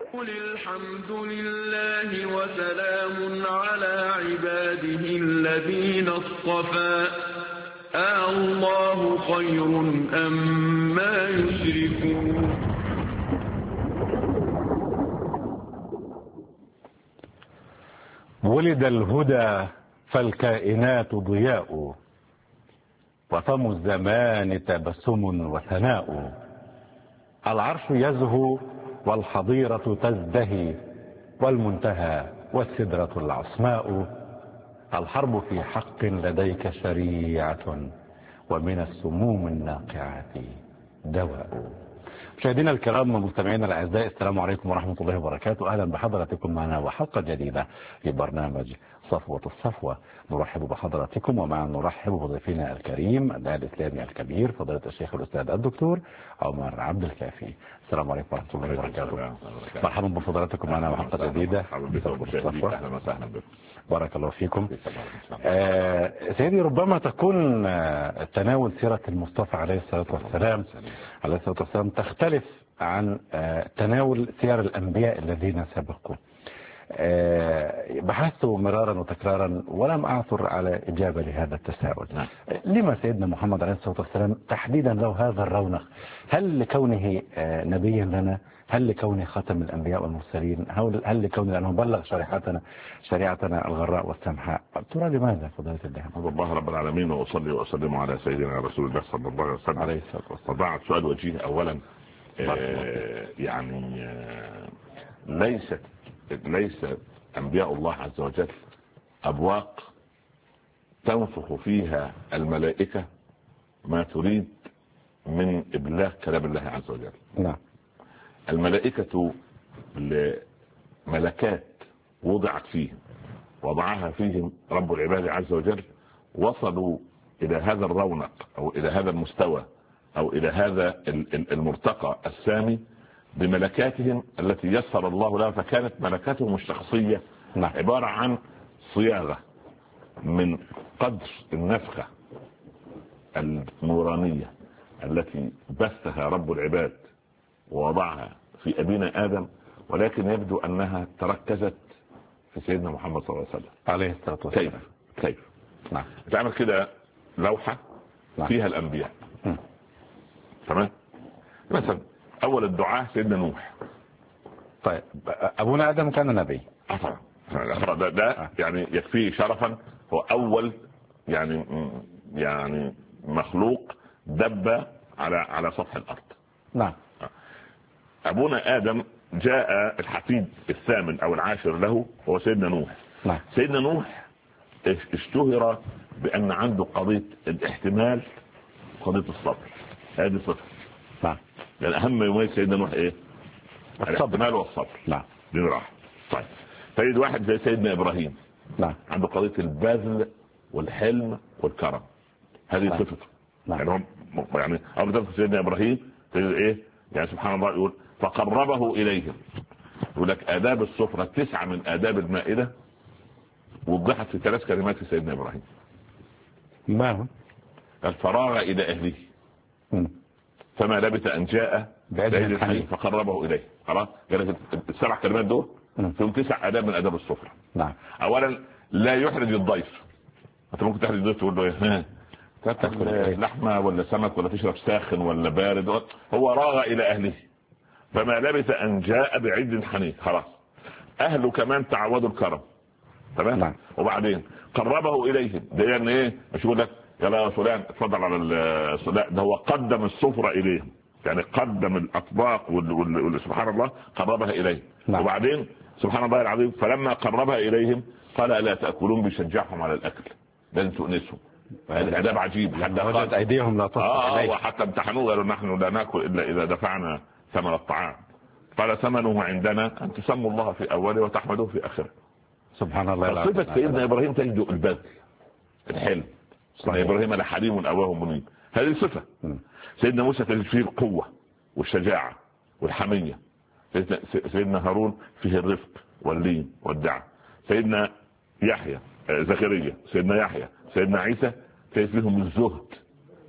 قل الحمد لله وسلام على عباده الذين اصطفى الله خير أما يشركون. ولد الهدى فالكائنات ضياء، وفم الزمان تبسم وثناء. العرش يزهو والحظيرة تزدهي، والمنتهى والسدرة العصماء. الحرب في حق لديك شريعة، ومن السموم الناقعات دواء. مشاهدينا الكرام ومستمعينا الاعزاء، السلام عليكم ورحمه الله وبركاته. اهلا بحضراتكم معنا وحلقه جديده في برنامج صفوه الصفوه. نرحب بحضراتكم ومع نرحب بضيفنا الكريم الداعي الاسلامي الكبير فضيله الشيخ الاستاذ الدكتور عمر عبد الكافي. السلام عليكم ورحمه الله وبركاته. مرحبا بفضلاتكم معنا وحلقه جديده في صفوه الصفوه. اهلا وسهلا بكم. بارك الله فيكم. سيدي، ربما تكون تناول سيره المصطفى عليه الصلاه والسلام تختلف عن تناول سير الأنبياء الذين سبقوا. بحثت مرارا وتكرارا ولم أعثر على إجابة لهذا التساؤل. لما سيدنا محمد عليه الصلاة والسلام تحديدا له هذا الرونق؟ هل لكونه نبيا لنا؟ هل لكونه خاتم الأنبياء والمرسلين؟ هل لكونه لأنه بلغ شريعتنا الغراء والسمحاء؟ ترى لماذا فضيلة الله؟ الله رب العالمين، وأصلي وأسلم على سيدنا رسول الله صلى الله عليه وسلم عليه الصلاة والسلام. وضعت سؤال وجيه أولا. ليس أنبياء الله عز وجل أبواق تنفخ فيها الملائكة ما تريد من إبلاغ كلام الله عز وجل. نعم. الملائكة ملكات وضعت فيهم، وضعها فيهم رب العباد عز وجل، وصلوا إلى هذا الرونق أو إلى هذا المستوى أو إلى هذا المرتقى السامي بملكاتهم التي يسر الله لها. فكانت ملكاتهم الشخصية عبارة عن صياغة من قدر النفخة النورانية التي بثها رب العباد ووضعها في أبينا آدم، ولكن يبدو أنها تركزت في سيدنا محمد صلى الله عليه وسلم عليه الصلاة والسلام. كيف؟ نعم. تعمل كده لوحة فيها الأنبياء. تمام. مثلا أول الدعاء سيدنا نوح. طيب أبونا آدم كان نبي. طبعا ده يعني يكفيه شرفا. هو أول يعني مخلوق دب على سطح الأرض. نعم. أبونا آدم جاء الحفيد الثامن أو العاشر له هو سيدنا نوح. نعم. سيدنا نوح اشتهر بأن عنده قضية الاحتمال، قضية الصبر. هذه صفة. نعم. لأن أهم يميز سيدنا نوح إيه؟ الاحتمال والصبر. نعم. دي راحة. طيب تجد واحد زي سيدنا إبراهيم. نعم. عنده قضية البذل والحلم والكرم. هذه صفته. نعم. يعني أول تذكر سيدنا إبراهيم تجد إيه؟ يعني سبحان الله يقول فقربه إليهم. يقول لك آداب السفرة 9 من آداب المائدة وضحت في 3 كلمات في سيدنا إبراهيم. ما هو؟ الفراغ إلى أهله فما لبث أن جاء بعيد الحنين فقربه إليه. خلاص قالت 7 كلمات دول فيهم 9 آداب من آداب السفرة. نعم. أولا لا يحرج الضيف. أنت ممكن تحرج الضيف تقول له تاكل لحمة ولا سمك ولا تشرب ساخن ولا بارد. هو راغ إلى أهله فما لبث أن جاء بعيد الحنين. خلاص أهله كمان تعودوا الكرم. تمام. نعم. وبعدين قربه إليهم. ده يعني إيه؟ مش يقول لك يا فلان اتفضل على لا، ده هو قدم السفرة إليهم، يعني قدم الأطباق سبحان الله قربها إليه. نعم. وبعدين سبحان الله العظيم فلما قربها إليهم قال ألا تأكلون، بيشجعهم على الأكل لن تؤنسهم. الأداب عجيب. حتى وجد أيديهم لا تصل إليه. وحتى امتحنوه قالوا نحن لا نأكل إلا إذا دفعنا ثمن الطعام. قال ثمنه عندنا أن تسموا الله في أوله وتحمدوه في آخره. سبحان الله. صفة سيدنا إبراهيم تجد البذل الحلم. سيدنا إبراهيم لحليم أواه منيب. هذه صفة. سيدنا موسى تجد فيه القوة والشجاعة والحمية. سيدنا هارون فيه الرفق واللين والدعم. سيدنا يحيى زكريا سيدنا يحيى سيدنا عيسى تجد فيهم الزهد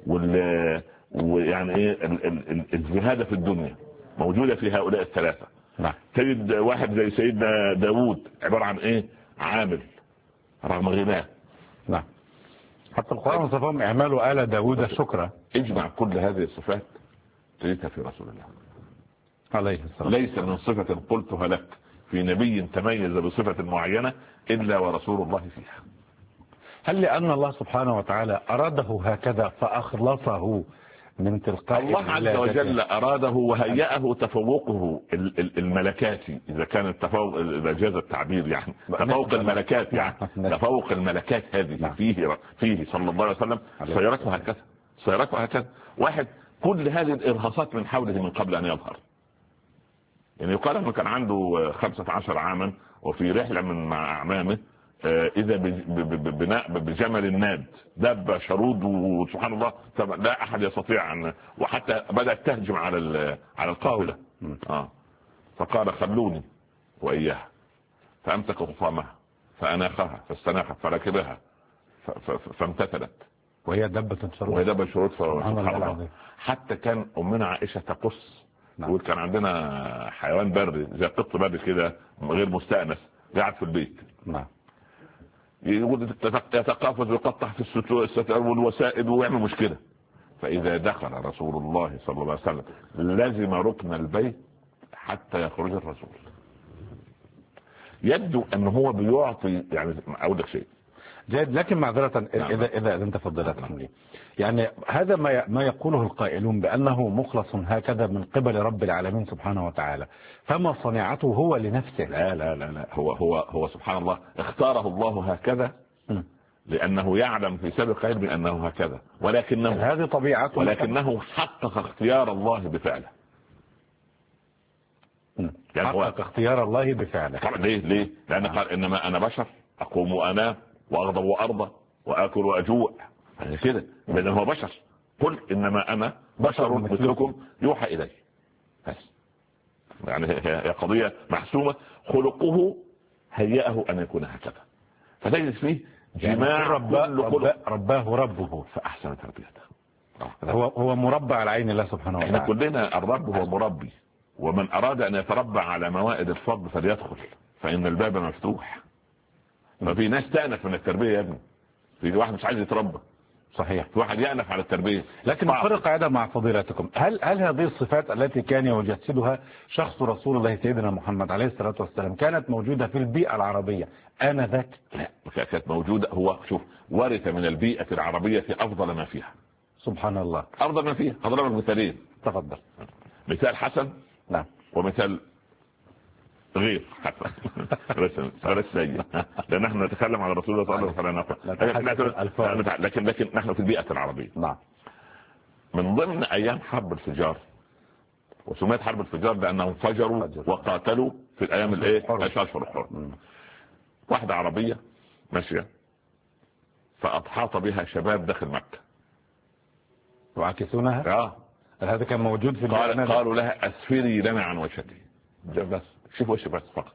ويعني ايه الزهادة في الدنيا موجودة في هؤلاء الثلاثة. نعم. تجد واحد زي سيدنا داود عبارة عن ايه؟ عامل رغم غناه. نعم. حتى القرآن وصفهم اعمالوا آل داود شكرا. اجمع كل هذه الصفات تجدها في رسول الله عليه السلام. ليس من صفة قلتها لك في نبي تميز بصفة معينة إلا ورسول الله فيها. هل لأن الله سبحانه وتعالى أراده هكذا فأخلصه من تلقاء الله عز وجل أراده وهيأه تفوقه الملكاتي، إذا كان التفوق إذا جاز التعبير يعني تفوق الملكات، يعني تفوق الملكات هذه فيه صلى الله عليه وسلم سيرته هكذا واحد كل هذه الإرهاصات من حوله من قبل أن يظهر. يعني يقال أنه كان عنده 15 عاما وفي رحلة مع أعمامه إذا بجمل الناد دب شرود وسبحان الله لا أحد يستطيع أن وحتى بدأت تهجم على القافلة. فقال خلوني وإياها، فأمسك خصامها فأناخها فاستناخت فركبها فامتثلت وهي دبة شرود سبحان الله. حتى كان أمنا عائشة تقص تقول كان عندنا حيوان بري زي قط بري كده غير مستأنس قاعد في البيت. نعم. يقول يتقافز ويقطع في الستار والوسائد ويعمل مشكلة. فإذا دخل رسول الله صلى الله عليه وسلم لازم ركن البيت حتى يخرج الرسول. يبدو أنه هو بيعطي يعني أقول لك شيء جيد، لكن معذرة إذا أنت فضلت لي يعني هذا ما يقوله القائلون بأنه مخلص هكذا من قبل رب العالمين سبحانه وتعالى، فما صنعته هو لنفسه؟ لا لا لا لا، هو سبحان الله اختاره الله هكذا لأنه يعلم في سابق علمه أنه هكذا، ولكنه هذه طبيعته، ولكنه حقق اختيار الله بفعله. يعني حقق اختيار الله بفعله. ليه؟ لأن قال إنما أنا بشر أقوم وأنام وأغضب وأرضى وآكل وأجوع كده، لأنه هو بشر. قل إنما أنا بشر مثلكم يوحى إلي. بس يعني هي قضية محسومة، خلقه هيأه أن يكون هكذا. فتجد فيه جماع رباه ربه فأحسن تربيته. هو مربى على عين الله سبحانه وتعالى. احنا كلنا الرب هو مربي، ومن أراد أن يتربى على موائد الفضل فليدخل فإن الباب مفتوح. ففي ناس تأنف من التربية يا ابني، في واحد مش عايز يتربى. صحيح. في واحد يأنف على التربية. لكن نفرق قاعدة مع فضيلتكم، هل هذه الصفات التي كان يجسدها شخص رسول الله سيدنا محمد عليه الصلاة والسلام كانت موجودة في البيئة العربية آنذاك؟ لا، كانت موجودة. هو شوف ورث من البيئة العربية أفضل ما فيها. سبحان الله. أفضل ما فيها. هضرب لك مثالين. تفضل. مثال حسن. نعم. ومثال غير حسن. غير سيء، لأن نحن نتكلم على رسول الله صلى الله عليه وسلم، لكن نحن في البيئة العربية. نعم. من ضمن أيام حرب الفجار، وسميت حرب الفجار لأنهم فجروا وقاتلوا في الأيام الأشهر الحرم. واحدة عربية ماشية فأحاط بها شباب داخل مكة وعكسونها. هذا كان موجود في قالوا لها أسفري لنا عن وجهك، بس شوف وش بس فقط.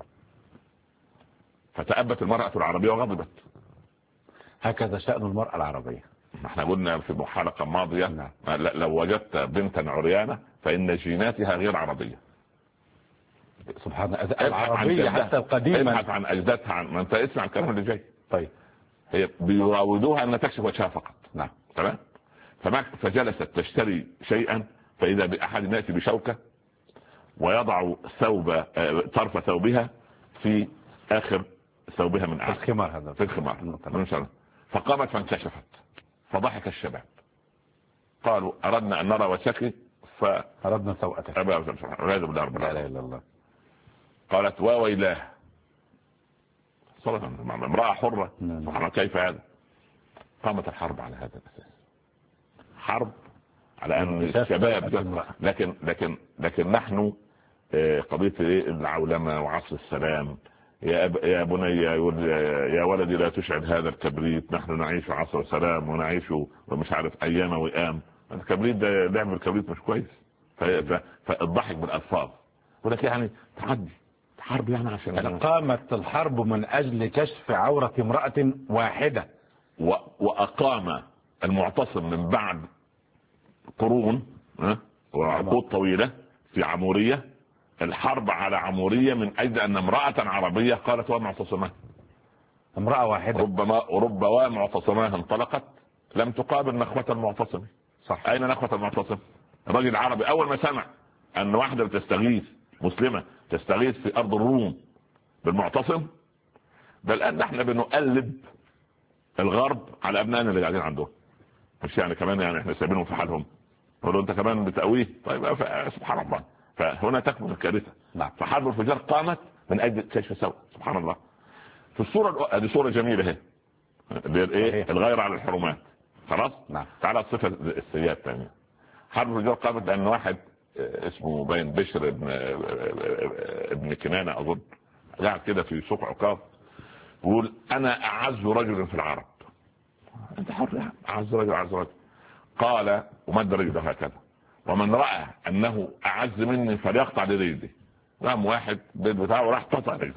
فتأبت المرأة العربية وغضبت. هكذا شأن المرأة العربية. احنا قلنا في حلقة ماضية لو وجدت بنتا عريانة فإن جيناتها غير عربية. سبحان الله. العربية حتى القديمة. ابحث عن أجدادها، ما انت اسمع الكلام اللي جاي. طيب. هي بيراودوها أن تكشف وجهها فقط. نعم. تمام. فجلست تشتري شيئا فإذا بأحد يأتي بشوكة ويضع طرف ثوبها في آخر ثوبها من أعلى. في الخمار. فقامت فانكشفت فضحك الشباب. قالوا أردنا أن نرى وجهك فأردنا سوءتك. والعياذ بالله. لا إله إلا الله. قالت وويلاه، صراحة امرأة حرة. سبحان كيف هذا؟ قامت الحرب على هذا الأساس، حرب على أن الشباب. لكن نحن قضية العولمة وعصر السلام. يا بني يا ولدي لا تشعل هذا الكبريت، نحن نعيش عصر السلام ونعيش ومش عارف أيام وئام. الكبريت ده لعب الكبريت مش كويس. فالضحك بالألفاظ، ولكن يعني تعدي حرب يعني عشان قامت الحرب من أجل كشف عورة امرأة واحدة. وأقام المعتصم من بعد قرون وعقود طويلة في عمورية الحرب على عمورية من أجل أن امرأة عربية قالت ومعتصماه، امرأة واحدة، ربما معتصماه انطلقت لم تقابل نخوة المعتصم. صح. أين نخوة المعتصم؟ الرجل العربي أول ما سمع أن واحدة بتستغيث مسلمة تستغيث في أرض الروم بالمعتصم، بل أن احنا بنقلب الغرب على أبنائنا اللي قاعدين عندهم، مش يعني كمان يعني احنا سايبينهم في حالهم، ولو انت كمان بتقويه طيب سبحان الله. فهنا تكمن الكارثة. نعم. فحرب الفجار قامت من أجل كشف سوء، سبحان الله. في الصورة هذه صورة جميلة اهي، ايه الغير على الحرمات. خلاص. نعم. تعالى الصفة السيئة الثانية. حرب الفجار قامت لأن واحد اسمه باين بشر ابن كنانة أظن، قاعد كده في سوق عكاظ يقول أنا أعز رجل في العرب. أنت حر يعني، أعز رجل. قال ومد رجله هكذا، ومن رأى أنه أعز مني فليقطع لرجلي. قام واحد بيت بتاعه راح قطع رجله.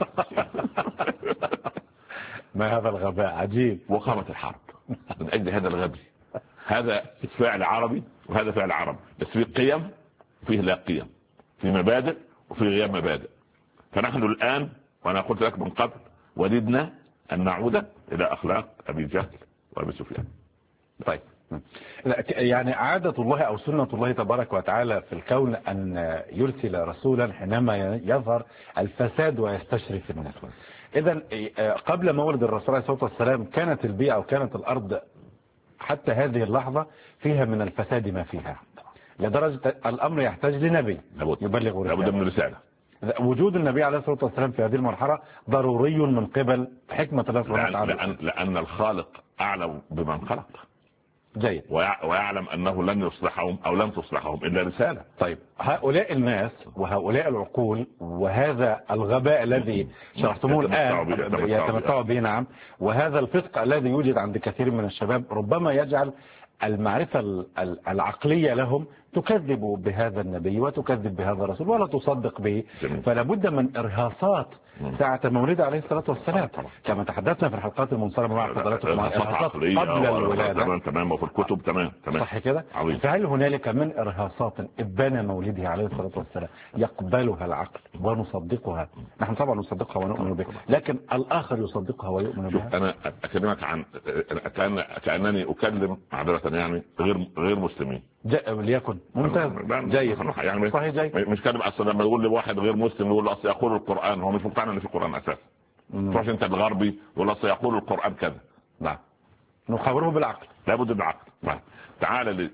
ما هذا الغباء عجيب. وقامت الحرب من أجل هذا الغبي. هذا فعل عربي وهذا فعل عربي، بس في قيم فيه لا قيم، في مبادئ وفي غياب مبادئ. فنحن الآن وأنا قلت لك من قبل وددنا أن نعود إلى أخلاق أبي جهل وأبي سفيان. طيب يعني عادة الله أو سنة الله تبارك وتعالى في الكون أن يرسل رسولا حينما يظهر الفساد ويستشرف الناس. إذن قبل مولد الرسول عليه الصلاة والسلام كانت البيئة أو كانت الأرض حتى هذه اللحظة فيها من الفساد ما فيها، لدرجة الأمر يحتاج لنبي يبلغ لابد من رسالة. وجود النبي عليه الصلاة والسلام في هذه المرحلة ضروري من قبل حكمة الله سبحانه وتعالى، لأن الخالق أعلم بمن خلق. جيد. ويعلم أنه لن يصلحهم أو لن تصلحهم إلا رسالة. طيب هؤلاء الناس وهؤلاء العقول وهذا الغباء الذي شرحتموه الآن يتمتعوا به، نعم، وهذا الفسق الذي يوجد عند كثير من الشباب ربما يجعل المعرفة العقلية لهم تكذب بهذا النبي وتكذب بهذا الرسول ولا تصدق به. فلا بد من إرهاصات ساعة مولده عليه الصلاة والسلام كما تحدثنا في الحلقات المنصرمة مع حضراتكم، إرهاصات قبل الولادة. تمام. وفي الكتب. تمام. صح كده. فهل هنالك من إرهاصات إبان مولده عليه الصلاة والسلام يقبلها العقل ونصدقها؟ نحن طبعا نصدقها ونؤمن بها، لكن الآخر يصدقها ويؤمن بها. أنا أكلمك عن كأنني أكلم معذرة يعني غير مسلمين. ليكن ممتاز جيد يعني صحيح جيد. مش كلمة أصلا لما يقول لي واحد غير مسلم يقول له أصل يقول القرآن، هو مش مقتنع إن في القرآن أساسا. تروح أنت الغربي ولا أصل يقول القرآن كذا. نعم. نخبره بالعقل. لابد بالعقل. تعال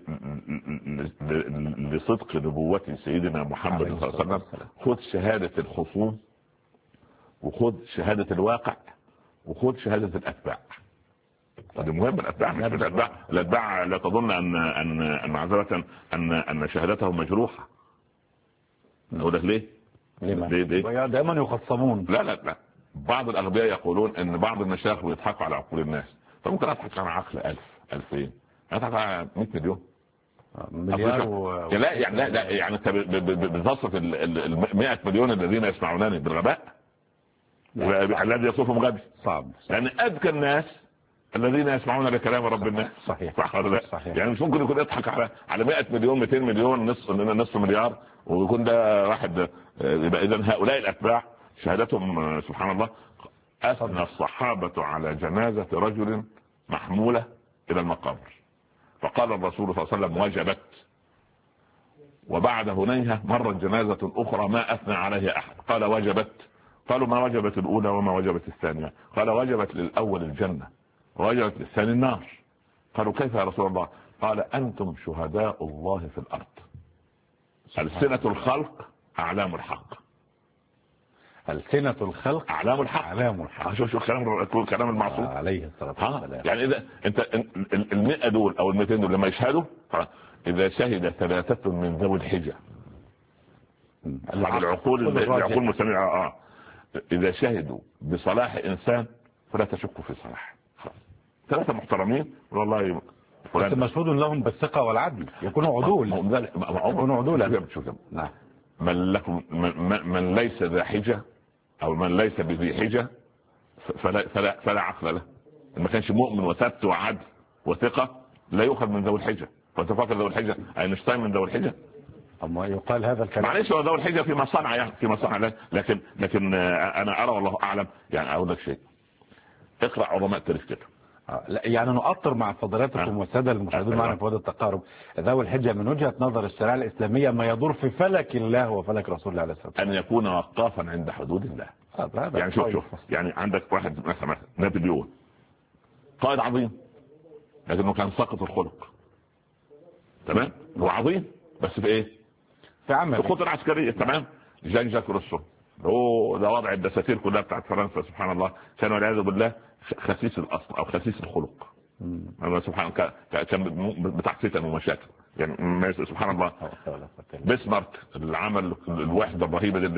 لصدق نبوة سيدنا محمد صلى الله عليه وسلم. خذ شهادة الخصوم وخذ شهادة الواقع وخذ شهادة الأتباع. هذه مهمة. الأتباع لا تظن أن معذرة أن شهادتهم مجروحة. أقول لك ليه؟ دائما يخصمون. لا بعض الأغبياء يقولون أن بعض المشايخ بيضحكوا على عقول الناس. فممكن أضحك على عقل 1000 2000 أضحك على 100 مليون مليار لا يعني أنت بتصف ال 100 مليون الذين يسمعونني بالغباء الذي يصفهم غبي. صعب. لأن أذكى الناس الذين يسمعون لكلام رب الناس. صحيح. صحيح. يعني مش ممكن يكون يضحك على 100 مليون 200 مليون نصف مليار ويكون ده واحد. يبقى إذن هؤلاء الأتباع شهادتهم سبحان الله. أثنى الصحابة على جنازة رجل محمولة إلى المقابر فقال الرسول صلى الله عليه وسلم وجبت. وبعد هنيها مرت جنازة أخرى ما أثنى عليها أحد قال وجبت. قالوا ما وجبت الأولى وما وجبت الثانية؟ قال وجبت للأول الجنة ووجبت للثاني النار. قالوا كيف يا رسول الله؟ قال أنتم شهداء الله في الأرض. ألسنة الخلق أعلام الحق. ألسنة الخلق أعلام الحق. شوف كلام المعصوم عليه الصلاة والسلام. يعني إذا أنت 100 دول أو 200 دول لما يشهدوا إذا شهد 3 من ذوي الحجة العقول مستمعة إذا شهدوا بصلاح إنسان فلا تشكوا في صلاح. 3 محترمين والله بس مشهود لهم بالثقة والعدل يكونوا عدول. يكونوا عدولا. نعم. من ليس ذا حجة أو من ليس بذي حجة فلا عقل له. ما كانش مؤمن وثبت وعدل وثقة لا يؤخذ من ذوي الحجة. وانت فاكر ذوي الحجة اينشتاين من ذوي الحجة؟ أما يقال هذا الكلام. معلش هو ذو الحجة في مصنع يعني في مصنع، لكن انا ارى والله اعلم. يعني اقول لك شيء، اقرا علماء التاريخ كده. يعني نؤطر مع فضيلتكم والساده المشاهدين معنا في هذا التقارب. ذو الحجة من وجهة نظر الشريعة الإسلامية ما يدور في فلك الله وفلك رسول الله عليه الصلاة والسلام، ان يكون وقافا عند حدود الله. يعني شوف يعني عندك واحد مثلا نابليون، قائد عظيم لكنه كان ساقط الخلق. تمام، هو عظيم بس في ايه؟ في عمل، في خطة عسكرية. تمام. جان جاك روسو، هو ده وضع الدساتير كلها بتاعت فرنسا سبحان الله، كان والعياذ بالله خسيس الاصل او خسيس الخلق. سبحان الله كان بتاع فتن ومشاكل يعني سبحان الله. بسمارك اللي عمل الوحده الرهيبه دي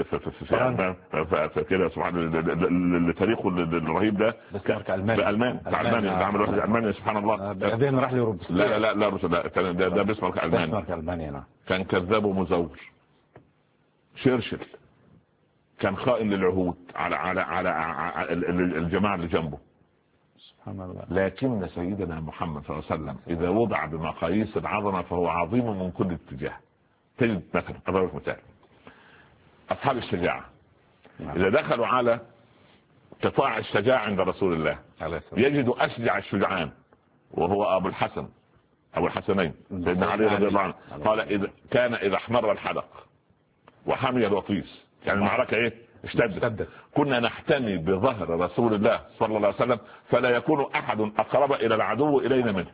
في كده سبحان الله، تاريخه الرهيب ده. بسمارك الماني اللي عمل وحده المانيا سبحان الله. بعدين راح لأوروبا. لا روسيا، ده بسمارك الماني. بسمارك الماني نعم. كان كذاب ومزور. شيرشل كان خائن للعهود على الجماعه اللي جنبه. سبحان الله. لكن سيدنا محمد صلى الله عليه وسلم اذا وضع بمقاييس العظمه فهو عظيم من كل اتجاه. تجد مثلا اضرب مثال، اصحاب الشجاعه اذا دخلوا على قطاع الشجاعه عند رسول الله يجدوا اشجع الشجعان وهو ابو الحسنين سيدنا علي رضي الله عنه. قال اذا احمر الحدق وحمي الوطيس، يعني المعركه ايه؟ اشتدت. كنا نحتمي بظهر رسول الله صلى الله عليه وسلم فلا يكون احد اقرب الى العدو الينا منه.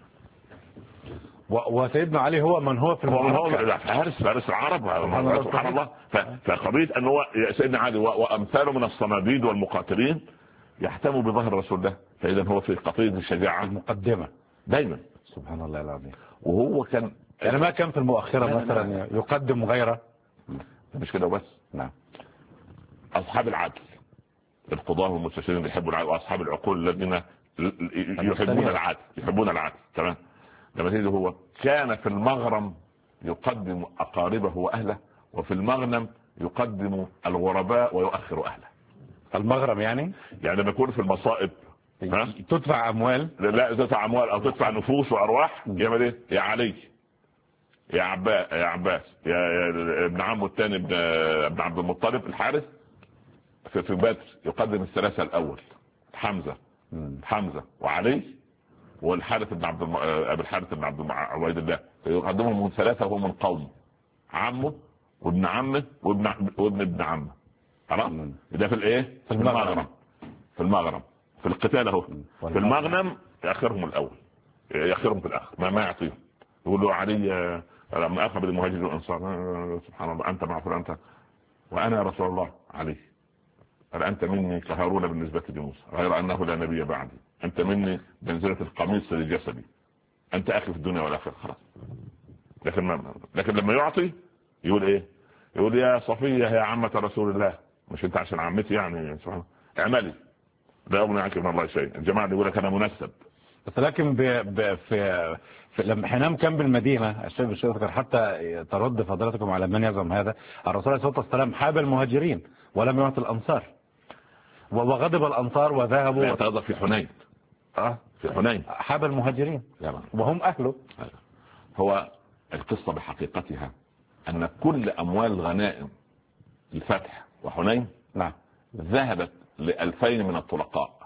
وسيدنا علي هو من هو في فارس العرب سبحان الله. فقضيه ان هو سيدنا علي وامثاله من الصناديد والمقاتلين يحتموا بظهر رسول الله، فاذا هو في قضيه الشجاعه المقدمه دايما. سبحان الله العظيم. وهو كان يعني ما كان في المؤخره مثلا يقدم غيره، مش كده بس. نعم. اصحاب العدل، القضاة والمستشارين اللي يحبوا العدل، واصحاب العقول الذين يحبون العدل. تمام. لما تيجي هو كان في المغرم يقدم اقاربه واهله، وفي المغنم يقدم الغرباء ويؤخر اهله. المغرم يعني لما يكون في المصائب تدفع اموال، لا تدفع اموال او تدفع نفوس وارواح، يعمل ايه؟ يا علي، يا عباس، يا ابن عمه الثاني ابن عبد المطلب الحارث في بدر يقدم الثلاثه الاول، حمزه وعلي والحارث بن ابي الحارث بن عبيد الله، يقدمهم من ثلاثه وهو من قومه، عمه وابن عمه وابن ابن عمه. خلاص. ده في الايه؟ في المغرم في القتال اهو. في المغنم ياخرهم الاول، ياخرهم في الاخر، ما يعطيهم. يقول له علي لما اخذ المهاجرين والانصار سبحان الله انت مع فلان انت وانا يا رسول الله علي، قال انت مني كهارون بالنسبه لموسى غير انه لا نبي بعدي، انت مني بمنزله القميص لجسدي، انت اخي في الدنيا والاخره. خلاص. لكن لما يعطي يقول ايه؟ يقول يا صفيه يا عمه رسول الله، مش انت عشان عمتي يعني سبحان الله اعملي لا اغني عنك من الله شيء. الجماعه اللي يقول لك انا منسب بس، لكن في لما حينام كان بالمدينه الشيخ حتى ترد فضلاتكم على من يزعم هذا، الرسول عليه الصلاه والسلام حاب المهاجرين ولم يعطي الانصار، وغضب الانصار وذهبوا. يتغضب في حنين. في حنين حاب المهاجرين وهم اهله. هو القصه بحقيقتها ان كل اموال غنائم الفتح وحنين نعم ذهبت ل2000 من الطلقاء.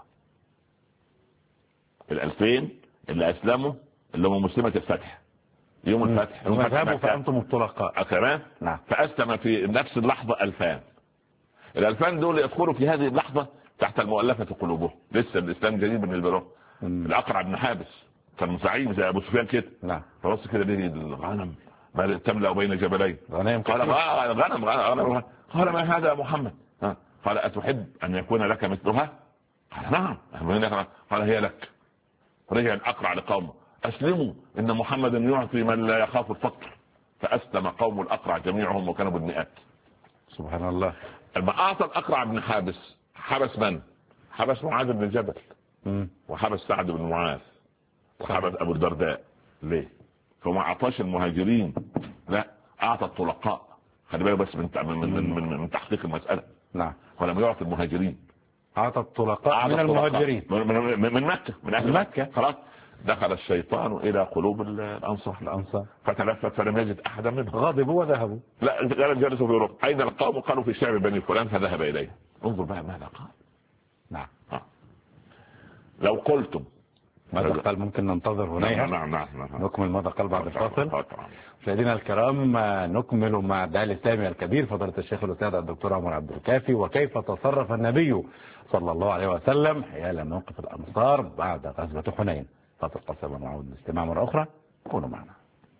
ال2000 اللي اسلموا اللي هم مسلمة الفتح يوم الفتح، هم ذهبوا فانتم الطلقاء كمان. نعم. فاسلم في نفس اللحظة 2000. ال2000 دول يدخلوا في هذه اللحظة تحت المؤلفة قلوبهم، لسه الاسلام جديد بالنسبة لهم. الاقرع بن حابس كان زعيم زي ابو سفيان كده. نعم. فرص كده ليه الغنم ما تملأ بين جبلين. قال غنم. قال ما هذا يا محمد؟ قال اتحب ان يكون لك مثلها؟ قال نعم. قال هي لك. رجع الاقرع لقومه اسلموا ان محمدا يعطي من لا يخاف الفقر. فاسلم قوم الاقرع جميعهم وكانوا بالمئات. سبحان الله. لما اعطى الاقرع بن حابس حبس من؟ حبس معاذ بن جبل وحبس سعد بن معاذ وحبس ابو الدرداء. ليه؟ فما اعطاش المهاجرين، لا اعطى الطلقاء. خلي بالك بس من تحقيق المساله. نعم. ولم يعطي المهاجرين، اعطى الطلقاء من المهاجرين من مكه، من اهل مكه. خلاص. دخل الشيطان الى قلوب الانصار فتلفت فلم يجد احدا منهم، غضبوا وذهبوا. لا جلسوا في اوروبا. اين القوم؟ قالوا في شعب بني فلان، فذهب اليه. انظر بقى ماذا قال. نعم. لو قلتم ماذا قال؟ ممكن ننتظر هنا. نعم. نكمل ماذا قال بعد الفاصل. مشاهدينا الكرام، نكمل مع الداعية الإسلامي الكبير فضيلة الشيخ الأستاذ الدكتور عمر عبد الكافي، وكيف تصرف النبي صلى الله عليه وسلم حيال موقف الأنصار بعد غزوة حنين. فاصل قصير ونعود نستمع مرة أخرى، كونوا معنا.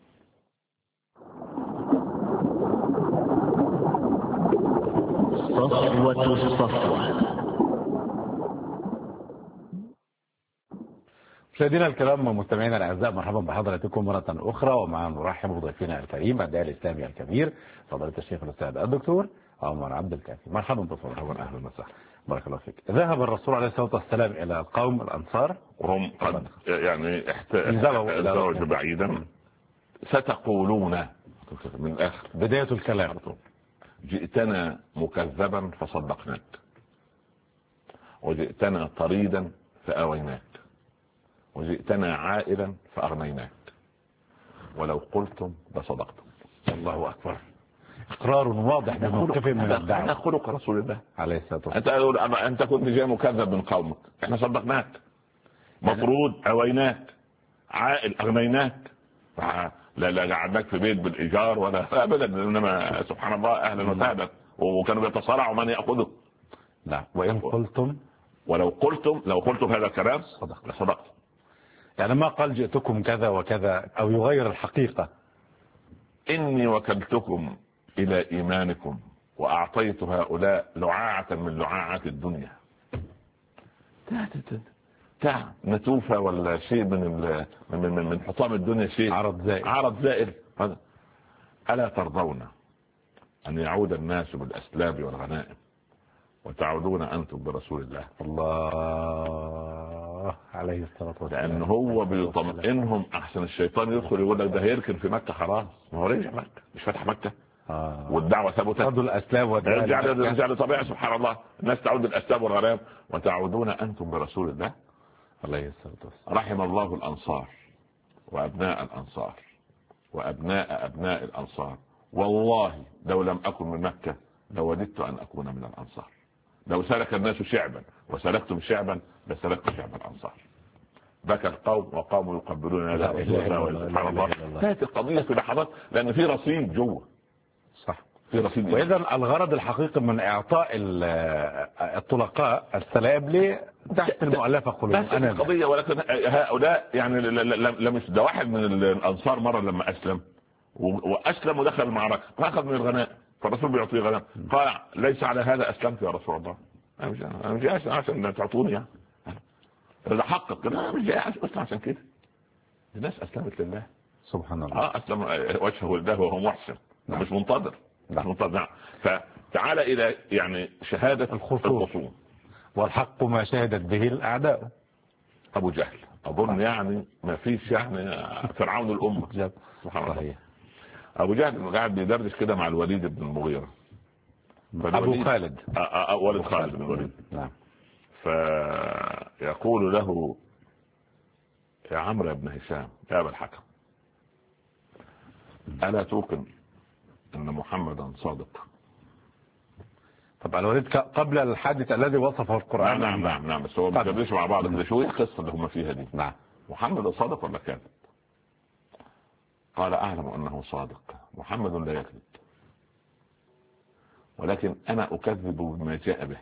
صفوة الصفوة. مشاهدينا الكرام ومستمعينا الاعزاء، مرحبا بحضراتكم مره اخرى، ومع نرحب بضيفنا الكريم الداعي الاسلامي الكبير فضيله الشيخ الاستاذ الدكتور عمر عبد الكافي. مرحبا بفضل. اهلا وسهلا. بارك الله فيك. ذهب الرسول عليه الصلاه والسلام الى القوم الانصار وهم قد يعني احتاجوا بعيدا. ستقولون من الاخر بدايه الكلام: جئتنا مكذبا فصدقناك، وجئتنا طريدا فآويناك، وجئتنا عائلا فأغنيناك، ولو قلتم لصدقتم. الله أكبر. إقرار واضح بموقف من الدعوة. هذا خلق رسول الله عليه الصلاة والسلام. أنت كنت جاي مكذب من قومك، احنا صدقناك. مطرود أويناك، عائل أغنيناك، لا قعدناك في بيت بالإيجار ولا أبدا، إنما سبحان الله أهلا وسهلا، وكانوا يتصارعوا من يأخذه. لا، وإن قلتم ولو قلتم هذا الكلام لصدقتم. يعني ما قال جئتكم كذا وكذا أو يغير الحقيقة. إني وكلتكم إلى إيمانكم وأعطيت هؤلاء لعاعة من لعاعات الدنيا. نتوفة ولا شيء من حطام الدنيا، شيء عرض زائل. ألا ترضون أن يعود الناس بالأسلاب والغنائم وتعودون أنتم برسول الله؟ الله عليه الصلاة والسلام. لأن هو بيطمئنهم. أحسن الشيطان يدخل يقول لك ده هيركن في مكة، خلاص ما هو رجع مكة، مش فتح مكة. والدعوة ثبتت. خذوا الأسلاب رجع لطبيعة. سبحان الله، الناس تعود الأسلاب والغنائم وتعودون أنتم برسول الله عليه الصلاة والسلام. رحم الله الأنصار وأبناء الأنصار وأبناء أبناء الأنصار. والله لو لم أكن من مكة لوددت أن أكون من الأنصار. لو سلك الناس شعبا وسلكتم شعبا لسلكت شعب الأنصار. بكى القوم وقاموا يقبلون هذا. سبحان الله. كانت القضية في لحظات، لأن في رصيد جوه. صح، في رصيد. وإذا الغرض الحقيقي من إعطاء الطلقاء السلام تحت المؤلفة قلوبهم. أنا القضية، ولكن هؤلاء يعني لم ده واحد من الأنصار مرة لما أسلم وأسلم ودخل المعركة فأخذ من الغنائم، فالرسول بيعطيه غنائم، قال ليس على هذا أسلمت يا رسول الله. أنا مش جاي عشان تعطوني يعني. إذا حقق أنا مش جاي عشان كده. الناس أسلمت لله سبحان الله. أسلم وجهه لله وهو محسن. نعم. مش منتظر. نعم. نعم. فتعال إلى يعني شهادة الخصوم. والحق ما شهدت به الأعداء. أبو جهل أظن يعني ما فيش يعني فرعون الأمة. سبحان الله. أبو جهل قاعد بيدردش كده مع الوليد بن المغيرة. أبو خالد. ولد خالد بن الوليد. نعم. فيقول له يا عمرو بن هشام يا أبا الحكم، ألا توقن أن محمدا صادق؟ طبعا الوليد قبل الحادث الذي وصفه القرآن. نعم. بس هو بيدردش مع بعض كده. شو القصة اللي هم فيها دي؟ نعم. محمد صادق ولا كاذب؟ قال أعلم أنه صادق. محمد لا يكذب، ولكن أنا أكذب بما جاء به.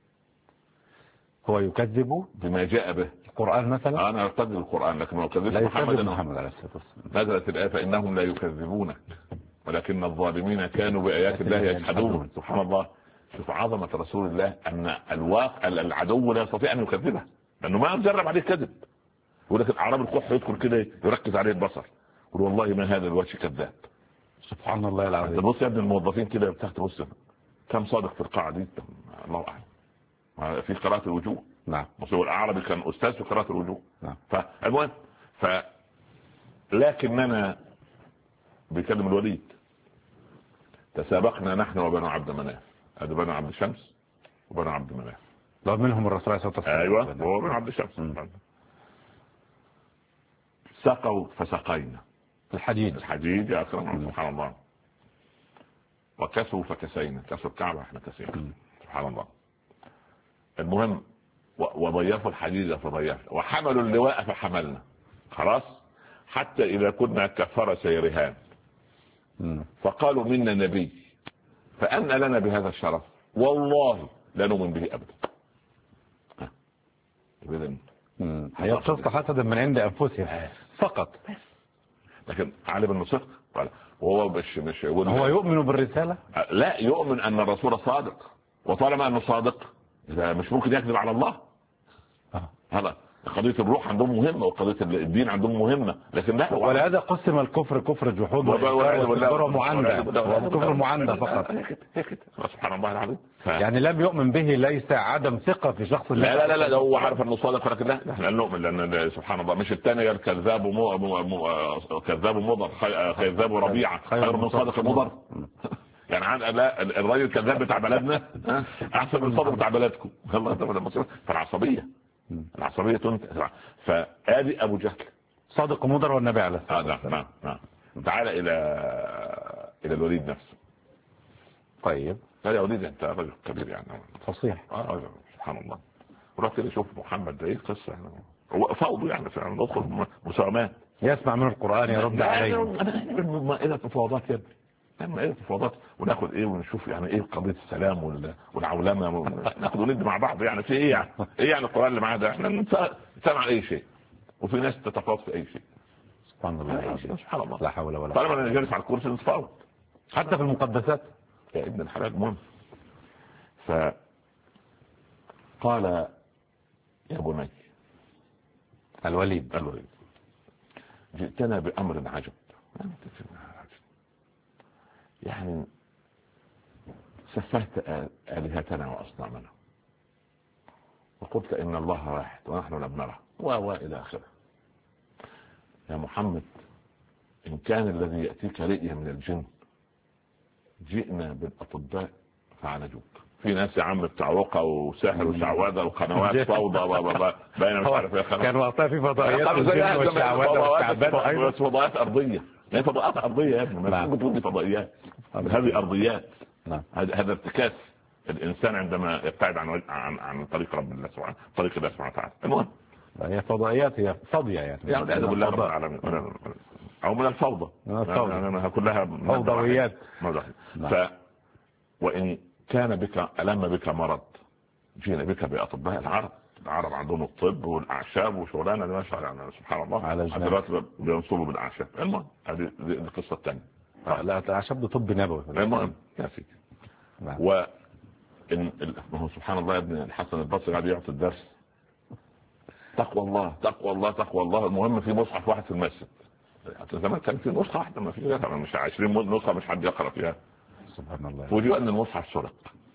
هو يكذب بما جاء به القرآن مثلا. أنا أكذب القرآن لكن ما أكذبش محمد عليه الصلاة والسلام. نزلت الآية فإنهم لا يكذبونك ولكن الظالمين كانوا بآيات الله يجحدون. سبحان الله. شوف عظمة رسول الله، أن العدو لا يستطيع أن يكذبه لأنه ما جرب عليه كذب. ولكن أعراب القح يدخل كده يركز عليه البصر يقول والله ما هذا الوجه كذاب. سبحان الله العظيم. تبص يا ابن الموظفين كده تحت، بص كم صادق في القاعة دي، الله أعلم. في قراءة الوجوه. نعم. مصير العربي كان أستاذ في قراءة الوجوه. نعم. فالمهم لكننا بيكلم الوليد تسابقنا نحن وبنو عبد مناف. هذا بنو عبد شمس وبنو عبد مناف. لو منهم الرسول صلى الله عليه وسلم. أيوة هو بنو عبد شمس. سقوا فسقينا. الحديد يا أكرم، سبحان الله. وكسوا فكسينا، كسوا الكعبة احنا كسينا، سبحان الله. المهم وضيفوا الحديد فضيفنا، وحملوا اللواء فحملنا، خلاص. حتى إذا كنا كفرس رهان فقالوا منا نبي، فأن لنا بهذا الشرف، والله لا نؤمن به أبدا. هي قصة حسد من عند أنفسهم فقط. لكن علي بن صدق وهو مش هو يؤمن بالرسالة؟ لا، يؤمن أن الرسول صادق، وطالما أنه صادق مش ممكن يكذب على الله. هذا قضية الروح عندهم مهمة، وقضية الدين عندهم مهمة، لكن لا. ولهذا قسم الكفر كفر جحود واستكبار ومعاندة، كفر معاندة فقط. سبحان الله العظيم. يعني لم يؤمن به ليس عدم ثقة في شخص الله. لا لا لا، هو عارف انه صادق، ولكن لا احنا نؤمن، لان سبحان الله مش الثاني الكذاب كذاب مضر، كذاب ربيعة خير من صادق مضر. يعني لا، الراجل الكذاب بتاع بلدنا احسن من الصادق بتاع بلدكم. فالعصبية تنتهي. فادي ابو جهل صادق مضر والنبي عليه الصلاة والسلام. نعم. تعال الى الوليد نفسه. طيب يا وليد انت رجل كبير يعني فصيح. سبحان الله. رحت كده شوف محمد ده ايه قصه يعني. هو فوضى يعني فعلا، ندخل مساومات، يسمع من القران يرد عليه. انا الى تفاوضات يا ابني، اما ايه تفاوضات، وناخد ايه ونشوف يعني ايه قضيه السلام والعولمه، ناخد وندي مع بعض يعني في ايه يعني. ايه يعني القران اللي معاه ده، احنا نسمع اي شيء، وفي ناس تتفاوض في اي شيء. سبحان الله. سبحان الله. لا حول ولا قوه. طالما انا جالس على الكرسي نتفاوض حتى في المقدسات يا ابن الحلال. مهم. فقال يا بني الوليد جئتنا بأمر عجب، يعني سفهت آلهتنا وأصنامنا، وقلت إن الله واحد ونحن لم نره وإلى آخره. يا محمد، إن كان الذي يأتيك رئية من الجن، جئنا بالأطباء فعالجوك. في ناس يا عم بتاع رقى وسحر وشعوذه وقنوات فوضى باين مش عارف ايه. كان وقتها في فضائيات وشعوذه وتعبان، بس فضائيات ارضيه. لا فضاءات ارضيه يا ابني، ما كنت تقول فضائيات، هذه ارضيات. هذا ارتكاس الانسان عندما يبتعد عن طريق رب الله سبحانه، طريق الله سبحانه وتعالى. المهم هي فضائيات، هي فاضيه يعني هذا بالله رب العالمين، او من الفوضى كلها فوضويات. وإن كان بك ألم بك مرض، جينا بك بأطباء العرب عندهم الطب والأعشاب وشغلانة ما شاء الله سبحان الله، على دلوقتي بينصبوا بالأعشاب. المهم هذه القصة الثانية. لا الأعشاب ده طب نبوي. المهم يا سيدي. هو سبحان الله يا ابن الحسن البصري قاعد يعطي الدرس تقوى الله تقوى الله تقوى الله. المهم في مصحف واحد في المسجد، زمان كان في نسخة واحدة ما في غيرها، مش 20 نسخة مش حد يقرأ فيها. سبحان الله. فوجئوا ان المصحف سرق،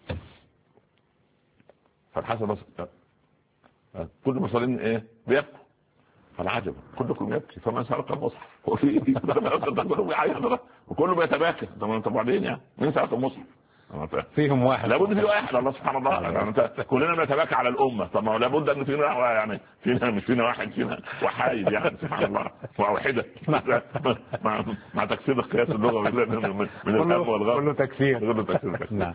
فالحسن بس كل المصلين ايه بيبكوا، فالعجب كلكم يبكي فما سرق المصحف. وكله بيتباكى. طب وبعدين يعني مين سرق المصحف؟ فيهم واحد، لابد في واحد. الله سبحان الله. كلنا بنتباكى على الامه، طب ما لابد ان فينا يعني مش فينا واحد، فينا وحايد يعني سبحان الله واحده مع تكسير القياس اللغوي من الاب والغرب، كله تكسير. نعم.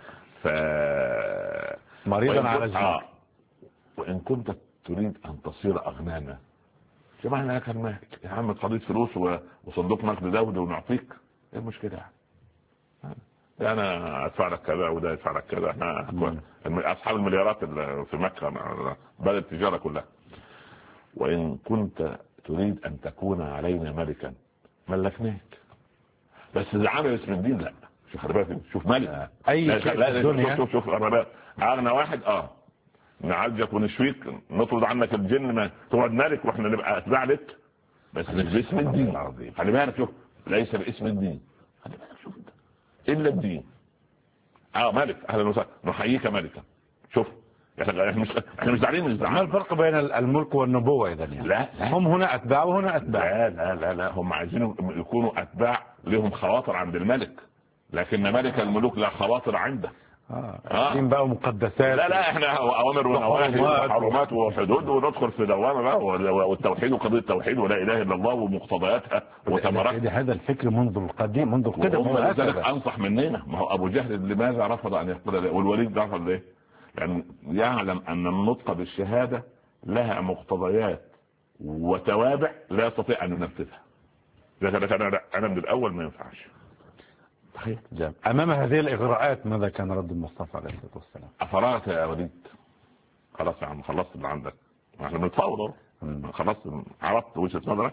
مريضا على الجهل. وان كنت تريد ان تصير اغنانا، جمعنا لك المال يا عم، قضيه فلوس وصندوق نقد دولي ونعطيك، ايه المشكله يعني؟ انا ادفع لك كذا وده يدفع لك كذا. احنا اصحاب المليارات في مكه بلد التجاره كلها. وان كنت تريد ان تكون علينا ملكا ملكناك، بس اذا عامل اسم الدين لا. شوف خلي بالك، شوف ملك اي شيء في الدنيا. شوف الرباط اغنى واحد نعالجك ونشفيك، نطرد عنك الجن، ما تقعد ملك واحنا نبقى اتباع لك، بس مش باسم الدين. خلي بالك شوف، ليس باسم الدين، خلي بالك شوف انت الا الدين. ملك اهلا وسهلا، نحييك ملكا. شوف احنا مش زعلانين. ما الفرق بين الملك والنبوه اذا يعني؟ لا هم هنا اتباع وهنا اتباع. لا هم عايزين يكونوا اتباع لهم خواطر عند الملك، لكن ملك الملوك لا خواطر عنده. دين بقى مقدسات. لا احنا اوامر ونواهي وحرمات وحدود، وندخل في دوامه بقى، والتوحيد وقضيه التوحيد ولا اله الا الله ومقتضياتها وثمراتها. هذا الفكر منذ القديم، منذ القدم. ولذلك انصح مننا. ما هو ابو جهل لماذا رفض ان يقول، والوليد رفض ليه؟ يعني يعلم ان النطق بالشهاده لها مقتضيات وتوابع لا يستطيع ان ينفذها. انا من الاول ما ينفعش. امام هذه الاغراءات ماذا كان رد المصطفى عليه الصلاه والسلام؟ افرغت يا وليد؟ خلاص يا عم، خلصت اللي عندك، احنا بنتفاوض اهو، خلصت، عرفت وجهه نظرك.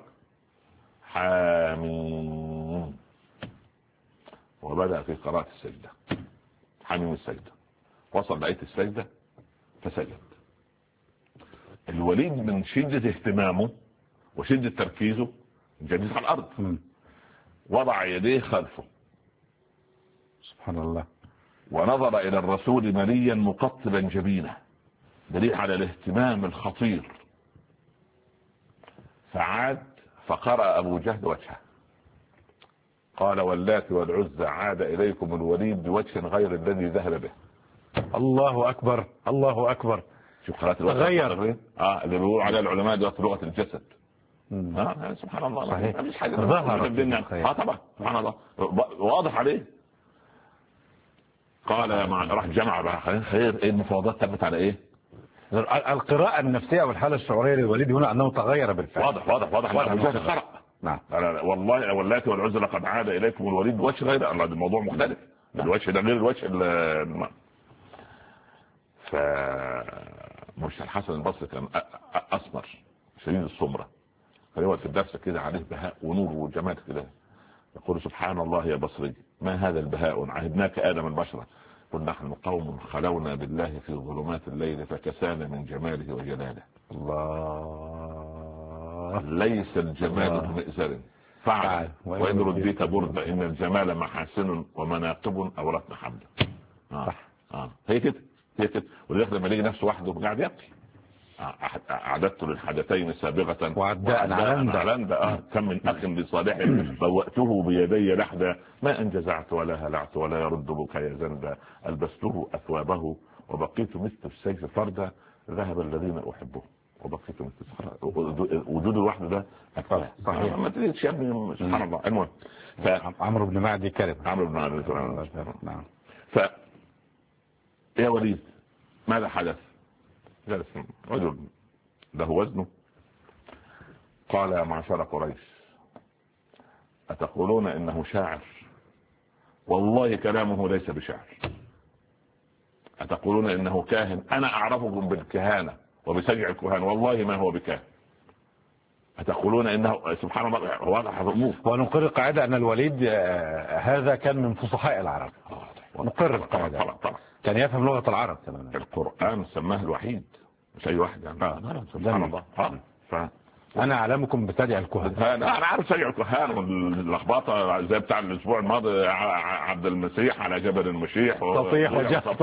حامين. وبدأ في قراءة السجدة. حامين السجدة، وصل لآية السجدة فسجد. الوليد من شدة اهتمامه وشدة تركيزه جلس على الأرض، وضع يديه خلفه سبحان الله، ونظر إلى الرسول مليا مقطبا جبينه، دليل على الاهتمام الخطير. فعاد فقرأ أبو جهل وجهه، قال واللات والعزى عاد إليكم الوليد بوجه غير الذي ذهب به. الله أكبر، الله أكبر. شوف قراءة الوجه تغير. اللي بيقولوا على العلماء دلوقتي لغة الجسد. سبحان الله، صحيح. مفيش حاجة ظهر الدنيا. طبعا سبحان الله واضح عليه. قال يا راح جمع بقى خير، ايه المفاوضات تمت على ايه؟ القراءة النفسية والحالة الشعورية للوليد هنا أنه تغير بالفعل. واضح أبو جهل قرأ. نعم. والله واللات والعزى لقد عاد إليكم الوليد بوجه غير الله، الموضوع مختلف. الوجه ده غير الوجه مش الحسن البصري كان أسمر شديد السمرة، كان يقعد في الدرس كده عليه بهاء ونور وجمال كده، يقول سبحان الله يا بصري ما هذا البهاء، عهدناك آدم البشرة، قل نحن قوم خلونا بالله في ظلمات الليل فكسانا من جماله وجلاله. الله. ليس الجمال بمئزر فعل وإن رديت برد، إن الجمال محاسن ومناقب أورثنا حمدا. هي كده ولذلك لما يجي نفسه وحده قاعد يبكي. أعددت للحدثين سابغة وعداء علندا. كم من أخ لصالح بوأته بيدي لحدا، ما أن جزعت ولا هلعت ولا يرد بكايا زندا، ألبسته أثوابه وبقيت مثل السيف فردا، ذهب الذين أحبهم وبقيت مثل وجود الوحده ده صحيح. ما تريدش يا ابني سبحان الله. المهم عمرو بن معدي كلمة. عمرو بن معدي. نعم. يا وليد ماذا حدث؟ جلس رجل له وزنه، قال يا معشر قريش أتقولون إنه شاعر؟ والله كلامه ليس بشعر. أتقولون إنه كاهن؟ أنا أعرفكم بالكهانة وبسجع الكهان، والله ما هو بكاهن. أتقولون إنه سبحان الله واضح الأمور. ونقر القاعدة أن الوليد هذا كان من فصحاء العرب. نقر القاعدة طبعا. كان يفهم لغة العرب تماما. القرآن سماه الوحيد مش أي واحد يعني. سبحان الله. أنا أعلمكم بسجع الكهان. أنا عارف سجع الكهان واللخبطة زي بتاع الأسبوع الماضي، عبد المسيح على جبل المشيح صفيح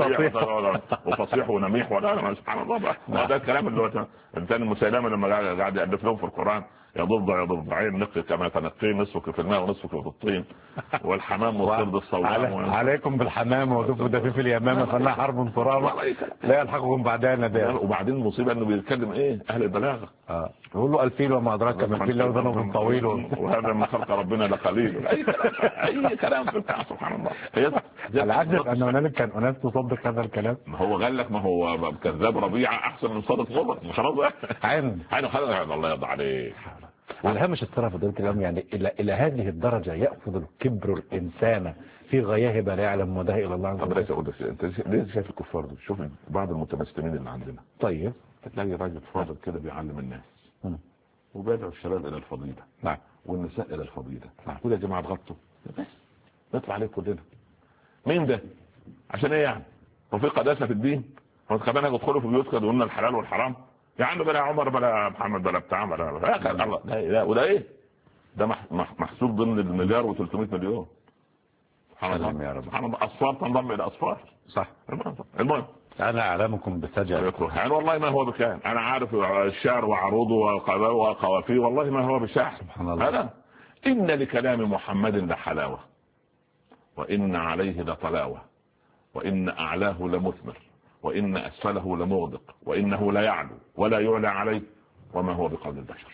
وفصيح ونميح ولا سبحان الله بقى. ده الكلام اللي هو الثاني المسيلمة لما قاعد يألف لهم في القرآن يضفدعين نقي كما تنقي، نصفك في الماء ونصفك في الطين، والحمام والصرد الصوام عليكم بالحمام ودفدف في اليمامة فانها حرب تراب لا يلحقكم بعدها نداء. وبعدين المصيبة انه بيتكلم ايه اهل البلاغة. يقول له الفيل وما ادراك ما الفيل لو ذنب طويل وهذا من خلق ربنا لقليل. اي كلام في بتاع سبحان الله. العجب ان هنالك كان اناس تصدق هذا الكلام. ما هو قال لك ما هو كذاب ربيعة احسن من صادق مضر. خلاص عين الله يرضى عليه. على هامش الصراحة فضيلة الإمام، يعني إلى هذه الدرجة يأخذ الكبر الإنسان في غياهب لا يعلم مداه إلى الله عز وجل. طب ليس أقول لك أنت ليه شايف الكفار دول؟ شوف بعض المتمسلمين اللي عندنا. طيب تلاقي راجل فاضل كده بيعلم الناس وبيدعو الشباب إلى الفضيلة. نعم. والنساء إلى الفضيلة. نعم. كل يا جماعة تغطوا بس نطلع عليه كلنا. مين ده؟ عشان إيه يعني؟ وفي قداسة في الدين؟ وكمان يدخلوا في بيوت كده وقلنا الحلال والحرام. يا عم بلا عمر بلا محمد بلا بتاع بلا الله. لا وده ايه؟ ده محسوب ضمن المليار و300 مليون. سبحان الله. سبحان الله. اصفار تنضم الى اصفار. صح. المهم انا اعلمكم بسجع يعني والله ما هو بكائن. انا عارف الشعر وعروضه وقوافيه والله ما هو بشعر. سبحان الله. هذا ان لكلام محمد لحلاوه وان عليه لطلاوه وإن أعلاه لمثمر وإن أسفله لمغدق وإنه لا يعلو ولا يعلى عليه وما هو بقول البشر.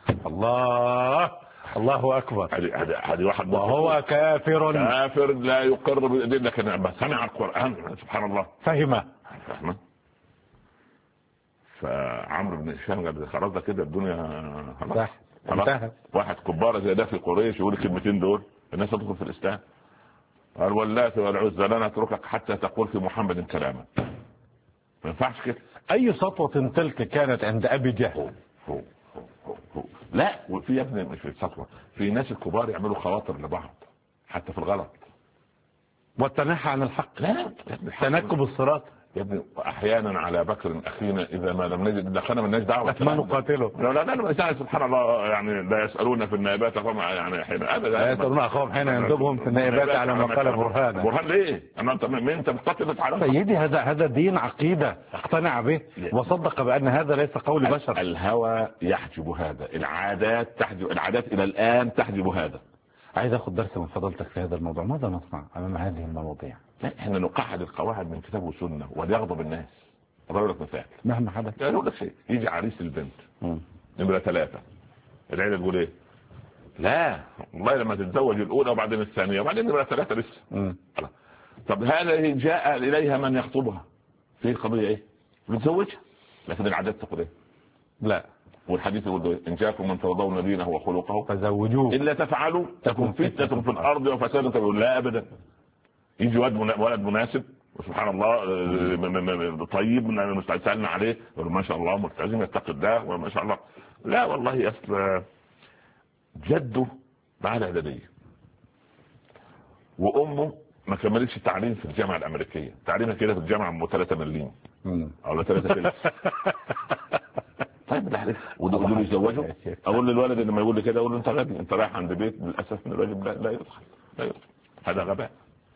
الله أكبر. هذه واحد وهو كافر لا يقر لكن سمع القرآن سبحان الله فهمه. فعمرو بن هشام قال خلاص كده الدنيا خلاص انتهت. واحد كبار زي ده في قريش يقول الكلمتين دول الناس تدخل في الإسلام. قال واللات والعزى لن اتركك حتى تقول في محمد كلاما. ما ينفعش كده. اي سطوة تلك كانت عند ابي جهل. لا وفي يا ابني مش في السطوة، في ناس الكبار يعملوا خواطر لبعض حتى في الغلط والتنحى عن الحق. لا تنكب الصراط يا ابني. احيانا على بكر اخينا اذا ما لم نجد دخلنا من الناس دعوه ما نقاتله. لا سبحان الله يعني لا يسالون في النائبات يعني حين ابدا لا يسالون اخوهم حين يندبهم في النائبات على ما قال برهان ليه؟ انت بتقتل على سيدي هذا دين عقيده اقتنع به وصدق بان هذا ليس قول بشر. الهوى يحجب هذا، العادات تحجب، العادات الى الان تحجب هذا. عايز اخذ درس من فضلتك في هذا الموضوع. ماذا نصنع امام هذه المواضيع؟ لا احنا نقعد القواعد من كتاب وسنه وليغضب الناس. اضرب لك مثال مهما حدث. لا اقول لك شيء، يجي عريس البنت نمره 3 العيله تقول ايه؟ لا والله لما تتزوج الاولى وبعدين الثانيه وبعدين نمره 3 لسه. طب هذا جاء اليها من يخطبها في قضيه ايه؟ بتزوجها. لكن العادات تقول ايه؟ لا. والحديث يقول ان جاءكم من ترضون دينه وخلقه فزوجوه الا تفعلوا تكن فتنه في الارض وفساد كبير. لا ابدا. يجي ولد مناسب وسبحان الله طيب مستعسلنا عليه يقول ما شاء الله ملتزم يتقي الله وما شاء الله. لا والله اصل جده معاه الاعداديه وامه ما كملتش التعليم في الجامعه الامريكيه، تعليمها كده في الجامعه 3 مليم او 3 فلس. طيب ده ودول يزوجوا. اقول للولد لما يقول لي كده اقول له انت غبي، انت رايح عند بيت للاسف من الراجل لا يدخل. هذا غباء.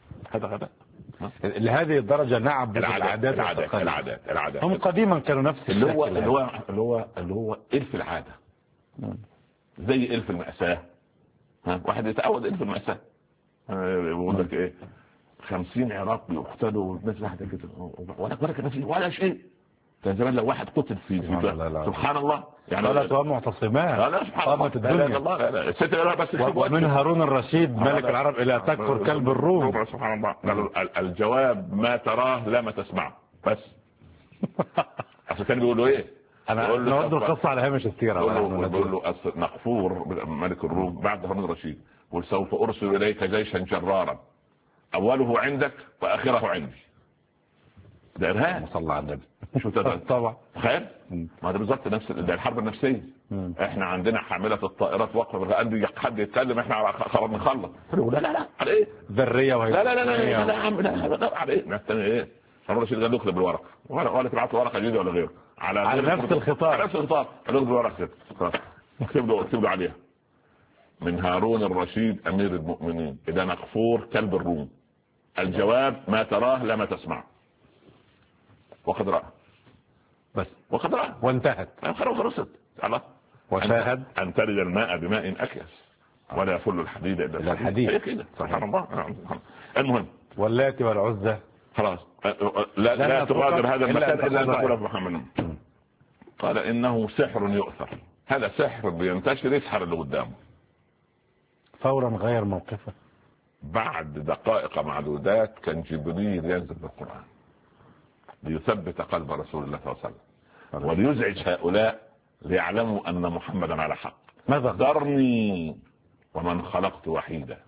لهذه الدرجه نعم. العادات هم قديما كانوا نفس اللي هو الف العاده زي الف المأساة. واحد يتعود الف المأساة يقول لك ايه 50 عراق بيقتلوا والناس واحده كده ولا بركه فيه ولا شيء. كان زمان لو واحد قتل في سبحان الله يعني قالت معتصمات. لا سبحان الله الدنيا. لا الست بس ومن هارون الرشيد ملك العرب الى تكفر كلب الروم. سبحان الله. الجواب ما تراه لا ما تسمعه بس. عشان كان بيقولوا ايه؟ انا نود القصه على هامش السيره. بقول له مغفور ملك الروم بعد هارون الرشيد وسوف ارسل اليك جيشا جرارا اوله عندك واخره عندي. ده ارهاب. صلى على النبي. شو طبعا تخيل ما ده بالظبط نفس ده الحرب النفسيه. احنا عندنا حامله الطائرات وقف عندي حد يتكلم احنا خلاص نخلص. لا على ايه ذريه وهي لا على ايه نستنى ايه؟ هارون الرشيد قال له اكتب بالورقه ولا تبعت له ورقه جديده ولا غيره على نفس الخطاب. على نفس الخطاب قال له بالورقه كده اكتب له عليها من هارون الرشيد امير المؤمنين اذا مغفور كلب الروم الجواب ما تراه لا ما تسمع. وقد رأى بس وقد رأى وانتهت خلصت الله. وشاهد أن ترد الماء بماء أكيس ولا يفل الحديد إلا الحديد. هي كده سبحان الله. المهم واللات والعزى خلاص لا تغادر هذا المكان إلا أن تقول محمد. قال إنه سحر يؤثر. هذا سحر بينتشر يسحر اللي قدامه فورا غير موقفه. بعد دقائق معدودات كان جبريل ينزل بالقرآن ليثبت قلب رسول الله صلى الله عليه وسلم وليزعج هؤلاء ليعلموا أن محمدا على حق. ماذا؟ ذرني ومن خلقت وحيدا.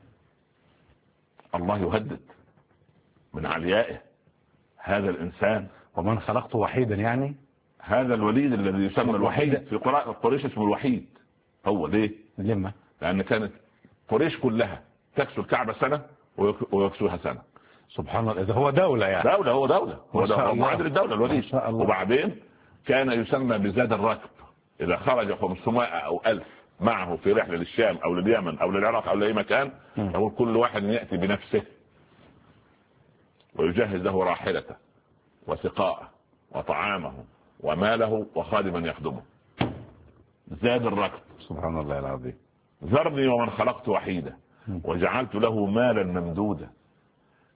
الله يهدد من عليائه هذا الإنسان. ومن خلقت وحيدا يعني هذا الوليد الذي يسمى الوحيد في قريش اسمه الوحيد. هو ليه؟ لما؟ لأن كانت قريش كلها تكسو الكعبة سنة ويكسوها سنة. سبحان الله. إذا هو دولة يعني هو معادل الدولة الوليد. وبعدين كان يسمى بزاد الركب. إذا خرج 500 أو 1000 معه في رحلة للشام أو لليمن أو للعراق أو لأي مكان يقول كل واحد يأتي بنفسه ويجهز له راحلته وسقاءه وطعامه وماله وخادما يخدمه. زاد الركب. سبحان الله العظيم. ذرني ومن خلقت وحيدا وجعلت له مالا ممدودا.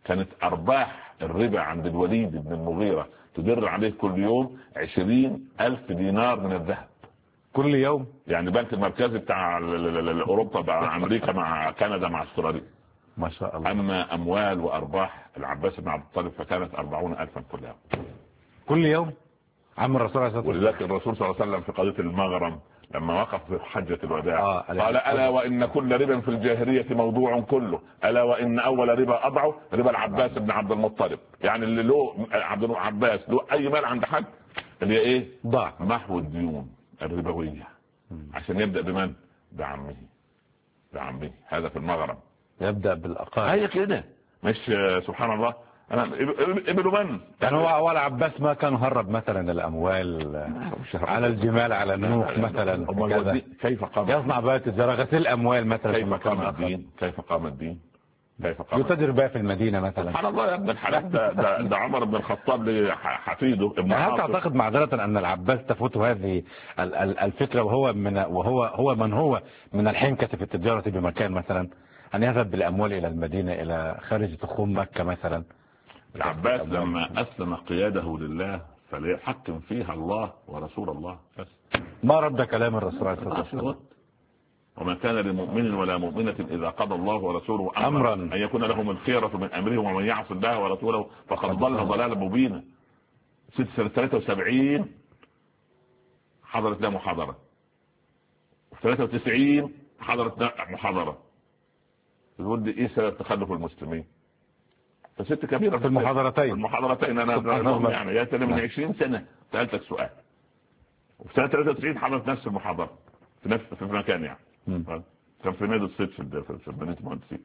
كانت ارباح الربا عند الوليد بن المغيرة تدر عليه كل يوم 20,000 دينار من الذهب كل يوم. يعني البنك المركزي بتاع اوروبا مع امريكا مع كندا مع استراليا ما شاء الله. اما اموال وارباح العباس بن عبد الطالب فكانت 40,000 كل يوم. كل يوم عم الرسول عليه الصلاه والسلام. ولذلك الرسول صلى الله عليه وسلم في قضيه المغرم لما وقف في حجه الوداع قال الا وان كل ربا في الجاهليه موضوع كله، الا وان اول ربا اضعه ربا العباس بن عبد المطلب. يعني اللي له عبد العباس له اي مال عند حد اللي هي ايه؟ ضاع. محو الديون الربويه عشان يبدا بمن؟ بعمه. هذا في المغرب يبدا بالاقارب. هي كده مش سبحان الله. انا ابن من يعني هو العباس ما كان هرب مثلا الاموال على الجمال على النوق مثلا كذا؟ كيف قام يصنع بها تجاره غسيل اموال مثلا؟ كيف قام الدين يتاجر بها في المدينه مثلا؟ سبحان الله يا ابن الحلال. ده عمر بن الخطاب لحفيده ابن هل تعتقد معذره ان العباس تفوت هذه الفكره وهو من هو من الحنكه في التجاره بمكان مثلا ان يذهب بالاموال الى المدينه الى خارج تخوم مكه مثلا؟ العباس لما أسلم قياده لله فليحكم فيها الله ورسول الله بس. ما رد كلام الرسول عليه الصلاة والسلام؟ وما كان لمؤمن ولا مؤمنة إذا قضى الله ورسوله أمرا أن يكون لهم الخيرة من أمرهم ومن يعص الله ورسوله فقد ضل ضلالا مبينا. سنة 73 حضرت لها محاضرة، وفي 93 حضرت محاضرة يقول لي إيه سبب تخلف المسلمين؟ فست كبيرة في المحاضرتين أنا يعني يا من 20 سنة سألتك سؤال، وفي سنة 93 حضرت نفس المحاضرة في مكان يعني كان في نادي الصيد في مدينة المهندسين.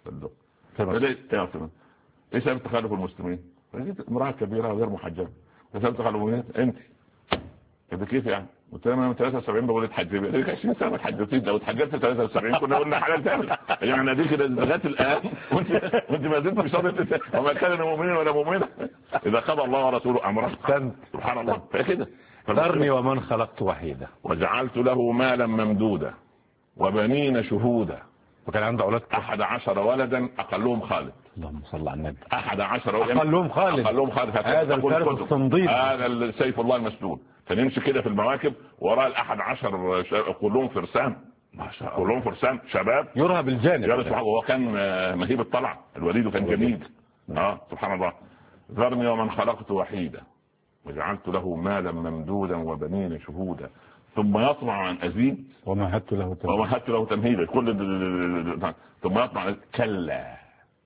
ايه سبب تخلف المسلمين؟ امرأة كبيرة غير محجبة. سبب تخلف المسلمين انت كده كيف يعني؟ قلت لها من 73 بقول اتحجبي، لك 20 سنه ما اتحجبتيش، لو اتحجبت 73 كنا قلنا حلال تعمل يعني دي كده لغايه الان وانت ما زلت مش راضيه. وما كان مؤمن ولا مؤمنه اذا قضى الله ورسوله امرا سبحان الله فكده. ذرني ومن خلقت وحيدا وجعلت له مالا ممدودا وبنين شهودا. وكان عنده اولاد 11 ولدا اقلهم خالد. اللهم صل على النبي. 11 ولدا اقلهم خالد. هذا الفارس الصنديد، هذا سيف الله المسلول. كان يمشي كده في المواكب وراء 11 كلهم فرسان، ما شاء الله كلهم فرسان شباب يرهب بالجانب. وهو كان مهيب الطلع. الوليد كان جميل. سبحان الله. ذرني ومن خلقت وحيدا وجعلت له مالا ممدودا وبنين شهودا ثم يطمع ان ازيد ومهدت له تمهيدا كل ثم يطمع كلا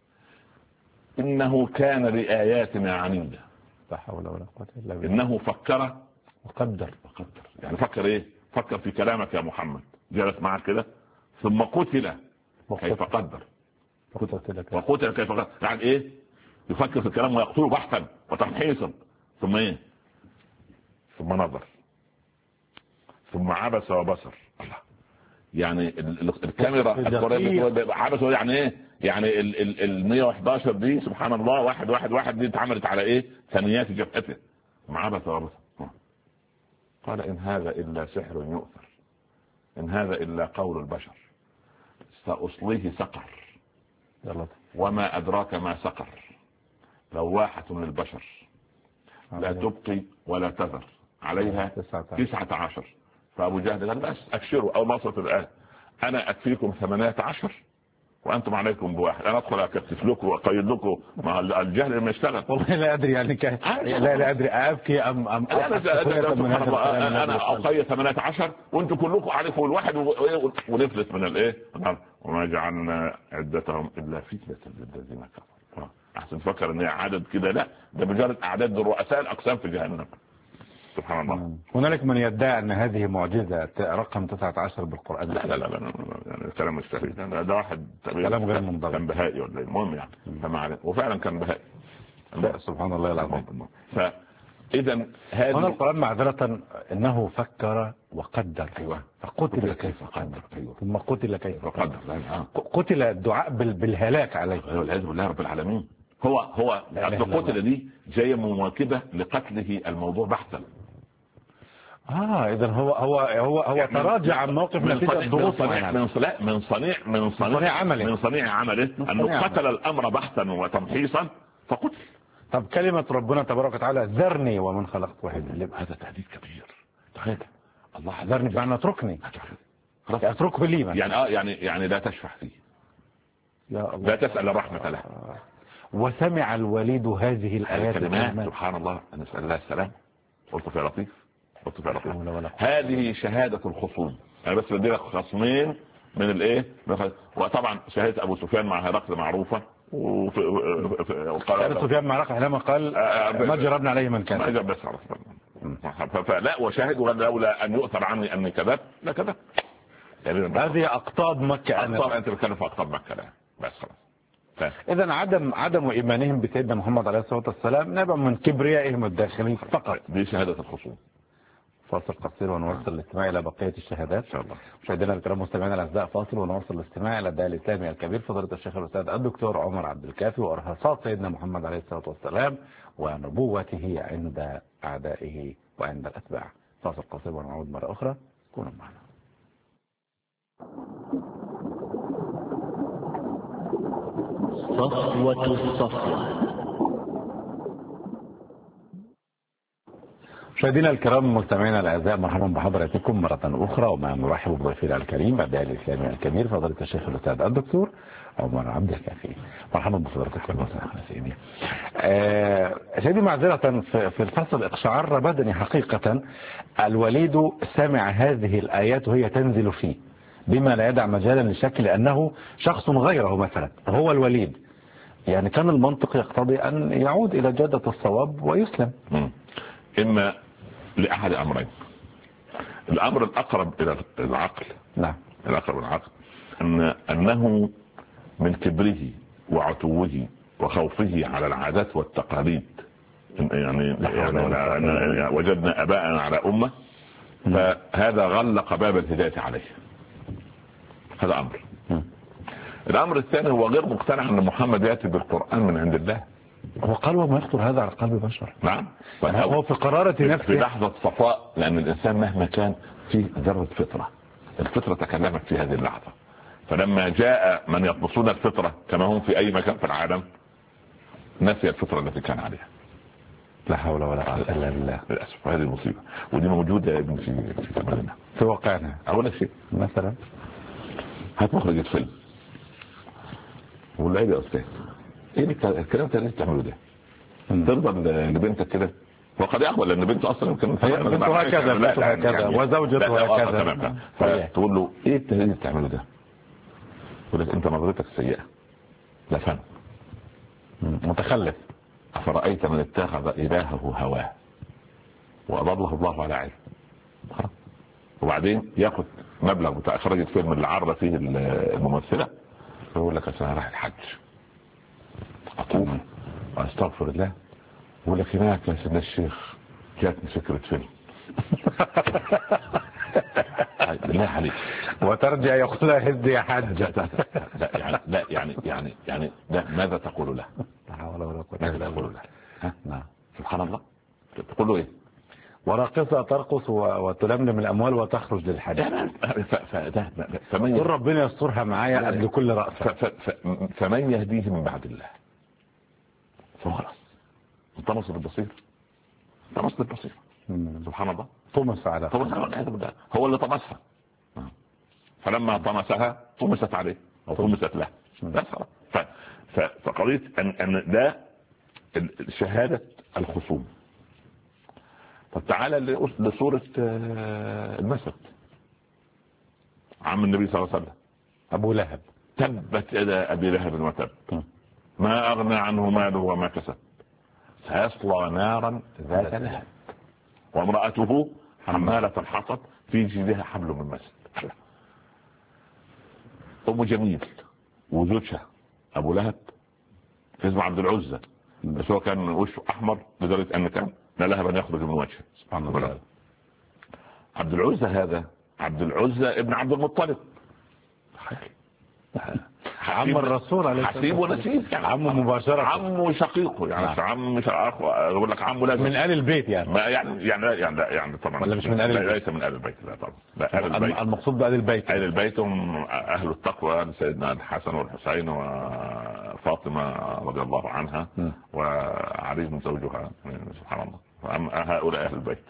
انه كان لآياتنا عنيدا. لا حول ولا قوة الا بالله. انه فكر وقدر. يعني فكر ايه؟ فكر في كلامك يا محمد، جلس معك كده ثم قتل كيف قدر. وقتل كيف قدر يعني ايه؟ يفكر في الكلام ويقتله بحثا وتمحيصا ثم ايه؟ ثم نظر ثم عبس وبصر. الله يعني الكاميرا عبس يعني ايه؟ يعني ال 111 دي سبحان الله 111 دي اتعملت على ايه؟ ثنيات جبهته. ثم عبس وبصر قال إن هذا إلا سحر يؤثر إن هذا إلا قول البشر سأصليه سقر وما أدراك ما سقر لواحة للبشر لا تبقي ولا تذر عليها 19. فأبو جهل قال بس أكشروا أو نصرة الآن أنا أكفيكم 18 وانتم عليكم بواحد. انا ادخل اكتف لكم واقيد لكم مع الجهل لما يشتغل. والله لا ادري يعني لا ادري ابكي ام انا اقيد 18 وانتم كلكم عليكم الواحد ونفلت من الايه. وما جعلنا عدتهم الا فتنه للذين كفروا. احسن تفكر ان هي عدد كده، لا ده مجرد اعداد الرؤساء الاقسام في جهنم. سبحان الله. هنالك من يدعي ان هذه معجزه رقم 19 بالقران. لا يعني كلام مستحيل. ده واحد كلام غير منضبط كان بهائي ولا المهم يعني فما وفعلا كان بهائي. سبحان الله العظيم. فاذا هذا هنا القران معذره انه فكر وقدر. ايوه فقتل كيف قدر. أيوة. ثم قتل كيف قدر. قتل الدعاء بالهلاك عليه. والعياذ بالله رب العالمين. هو قتل دي جايه مواكبه لقتله الموضوع بحثا. اذا هو يعني تراجع عن موقف نتيجه ضغوط من صنيع عمله انه قتل الامر بحثا وتمحيصا فقتل. طب كلمه ربنا تبارك وتعالى ذرني ومن خلقت وحيدا، هذا تهديد كبير. تخيل الله ذرني بمعنى اتركني، اتركه لي يعني لا تشفع فيه، يا الله، لا تسأل الرحمة له. وسمع الوليد هذه الآيات الكلمات سبحان الله، نسأل الله السلام. قلت في لطيف هذه شهادة الخصوم. أنا بس بدي لك خصمين من الإيه، وطبعا شهادة أبو سفيان مع هرقل معروفة. وقال سفيان مع هرقل حينما قال ما جربنا عليه من كان، ما جرب بس فلا وشاهد لولا أن يؤثر عني أني كذبت لا كذبت. هذه أقطاب مكة. أنت بتكلم في أقطاب مكة لا بس خلاص. إذا عدم إيمانهم بسيدنا محمد عليه الصلاة والسلام نابع من كبريائهم الداخلي فقط. دي شهادة الخصوم. فاصل قصير ونواصل الاستماع إلى بقية الشهادات إن شاء الله. مشاهدينا الكرام مستمعينا الأعزاء، فاصل ونواصل الاستماع إلى الداعية الإسلامي الكبير فضيلة الشيخ الأستاذ الدكتور عمر عبد الكافي، وإرهاصات سيدنا محمد عليه الصلاة والسلام ونبوته عند أعدائه وعند الأتباع. فاصل قصير ونعود مرة أخرى، كونوا معنا. صفوة الصفوة. مشاهدينا الكرام مستمعينا الاعزاء، مرحبا بحضراتكم مره اخرى، ومع مرحب بضيفنا الكريم الداعي الاسلامي الكبير فضيله الشيخ الاستاذ الدكتور عمر عبد الكافي. مرحبا بحضراتكم سيدي. سيدي معذره في الفصل اقشعر بدني حقيقه. الوليد سمع هذه الايات وهي تنزل فيه بما لا يدع مجالا للشك، لانه شخص غيره مثلا هو الوليد، يعني كان المنطق يقتضي ان يعود الى جاده الصواب ويسلم. إما لأحد أمرين. الأمر الأقرب إلى العقل، نعم، الأقرب إلى العقل أنه من كبره وعتوه وخوفه على العادات والتقاليد، يعني وجدنا أباءنا على أمة، فهذا غلق باب الهداية عليه. هذا أمر. الأمر الثاني هو غير مقتنع أن محمد يأتي بالقرآن من عند الله. هو قال وما يخطر هذا على قلب بشر. نعم، هو في قرارة نفسه في لحظة صفاء، لأن الإنسان مهما كان فيه ذرة فطرة، الفطرة تكلمت في هذه اللحظة. فلما جاء من يطمسون الفطرة كما هم في أي مكان في العالم، نسي الفطرة التي كان عليها. لا حول ولا قوة إلا بالله. للأسف هذه المصيبة، ودي موجودة يا ابن في زماننا، في واقعنا. أول شيء مثلا هات مخرجة فيلم والله يا أستاذ ايه الكلام اللي انت بتعمله ده؟ ترضى لبنتك كده؟ وقد يقبل لان بنته اصلا يمكن بنته هكذا وزوجته هكذا، فتقول له ايه اللي انت بتعمله ده؟ يقول لك انت نظرتك سيئه، لا فن، متخلف. افرايت من اتخذ الهه هواه واضله الله على علم. وبعدين ياخد مبلغ بتاع اخراج الفيلم اللي عرض فيه الممثله، يقول لك انا رايح الحج أطوف وأستغفر الله، يقول لك هناك يا سيدنا الشيخ جاتني فكرة فيلم. بالله عليك، وترجع يقول لها هز يا حج. لا ماذا تقول له؟ لا حول ولا قوة ماذا تقول له؟ نعم سبحان الله. تقول له ايه؟ وراقصة ترقص وتلملم الأموال وتخرج للحج. قل ربنا يسترها معايا قبل كل رأسة. فمن يهديه من بعد الله؟ فخلاص طمس بالبصير، طمس بالبصير. سبحان الله. طمس على هو اللي طمسها، فلما طمسها طمست عليه او طمست له. بس فقضية ان ده شهادة الخصوم. طب تعالى لصورة المسد، عم النبي صلى الله عليه وسلم ابو لهب، تبت يدا ابي لهب وتب ما اغنى عنه ماله وما كسب سيصلى نارا ذات لهب وامرأته حمالة الحطب في جيدها حبل من مسد. ام جميل وزوجها ابو لهب اسمه عبد العزة، بس هو كان وشه احمر لدرجة ان كان لهبا يخرج من وجهه. سبحان الله. عبد العزة هذا عبد العزة ابن عبد المطلب. عم الرسول عليه حسيب ونسيب يعني عمه مباشرة، عمه شقيقه يعني عم مش اخو، يقول لك عمه لازم من آل البيت يعني. ما يعني طبعا ولا مش من آل البيت؟ ليس من آل البيت، لا طبعا، لا آل البيت. المقصود بآل البيت، آل البيت هم أهل التقوى، سيدنا الحسن والحسين وفاطمة رضي الله عنها وعلي بن زوجها، سبحان الله، هؤلاء أهل البيت.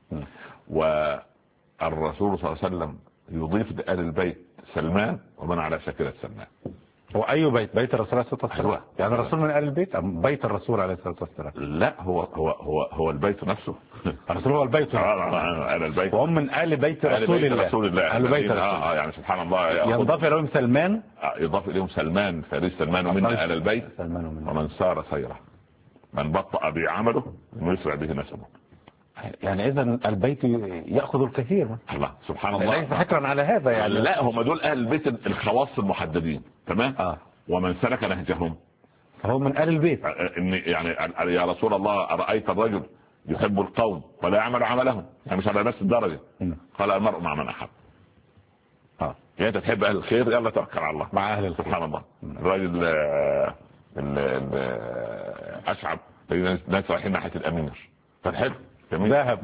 والرسول صلى الله عليه وسلم يضيف لآل البيت سلمان ومن على شاكلة سلمان. هو أي بيت؟ بيت الرسول عليه الصلاة والسلام؟ أيوة. يعني الرسول من آل البيت أم بيت الرسول عليه الصلاة والسلام؟ لا، هو البيت نفسه. الرسول هو البيت، آل البيت، وهم من آل بيت رسول الله. آل بيت الرسول، يعني سبحان الله. ينضاف إليهم سلمان، يضاف إليهم سلمان، فريد سلمان ومن آل البيت ومن سار سيره، من بطأ بعمله يسرع به نسبه. يعني إذا البيت يأخذ الكثير. الله سبحان الله، ليس حكرا على هذا يعني. لا، هم دول أهل البيت الخواص المحددين، تمام. ومن سلك نهجهم فهو من آل البيت. يعني يا رسول الله أرأيت الرجل يحب القوم ولا يعمل عملهم، يعني مش على نفس الدرجة. قال المرء مع من أحب. يعني أنت تحب أهل الخير، يلا توكل على الله مع أهل الخير. سبحان الله. الراجل أشعب الناس رايحين ناحية الأمير، فتحب ذهب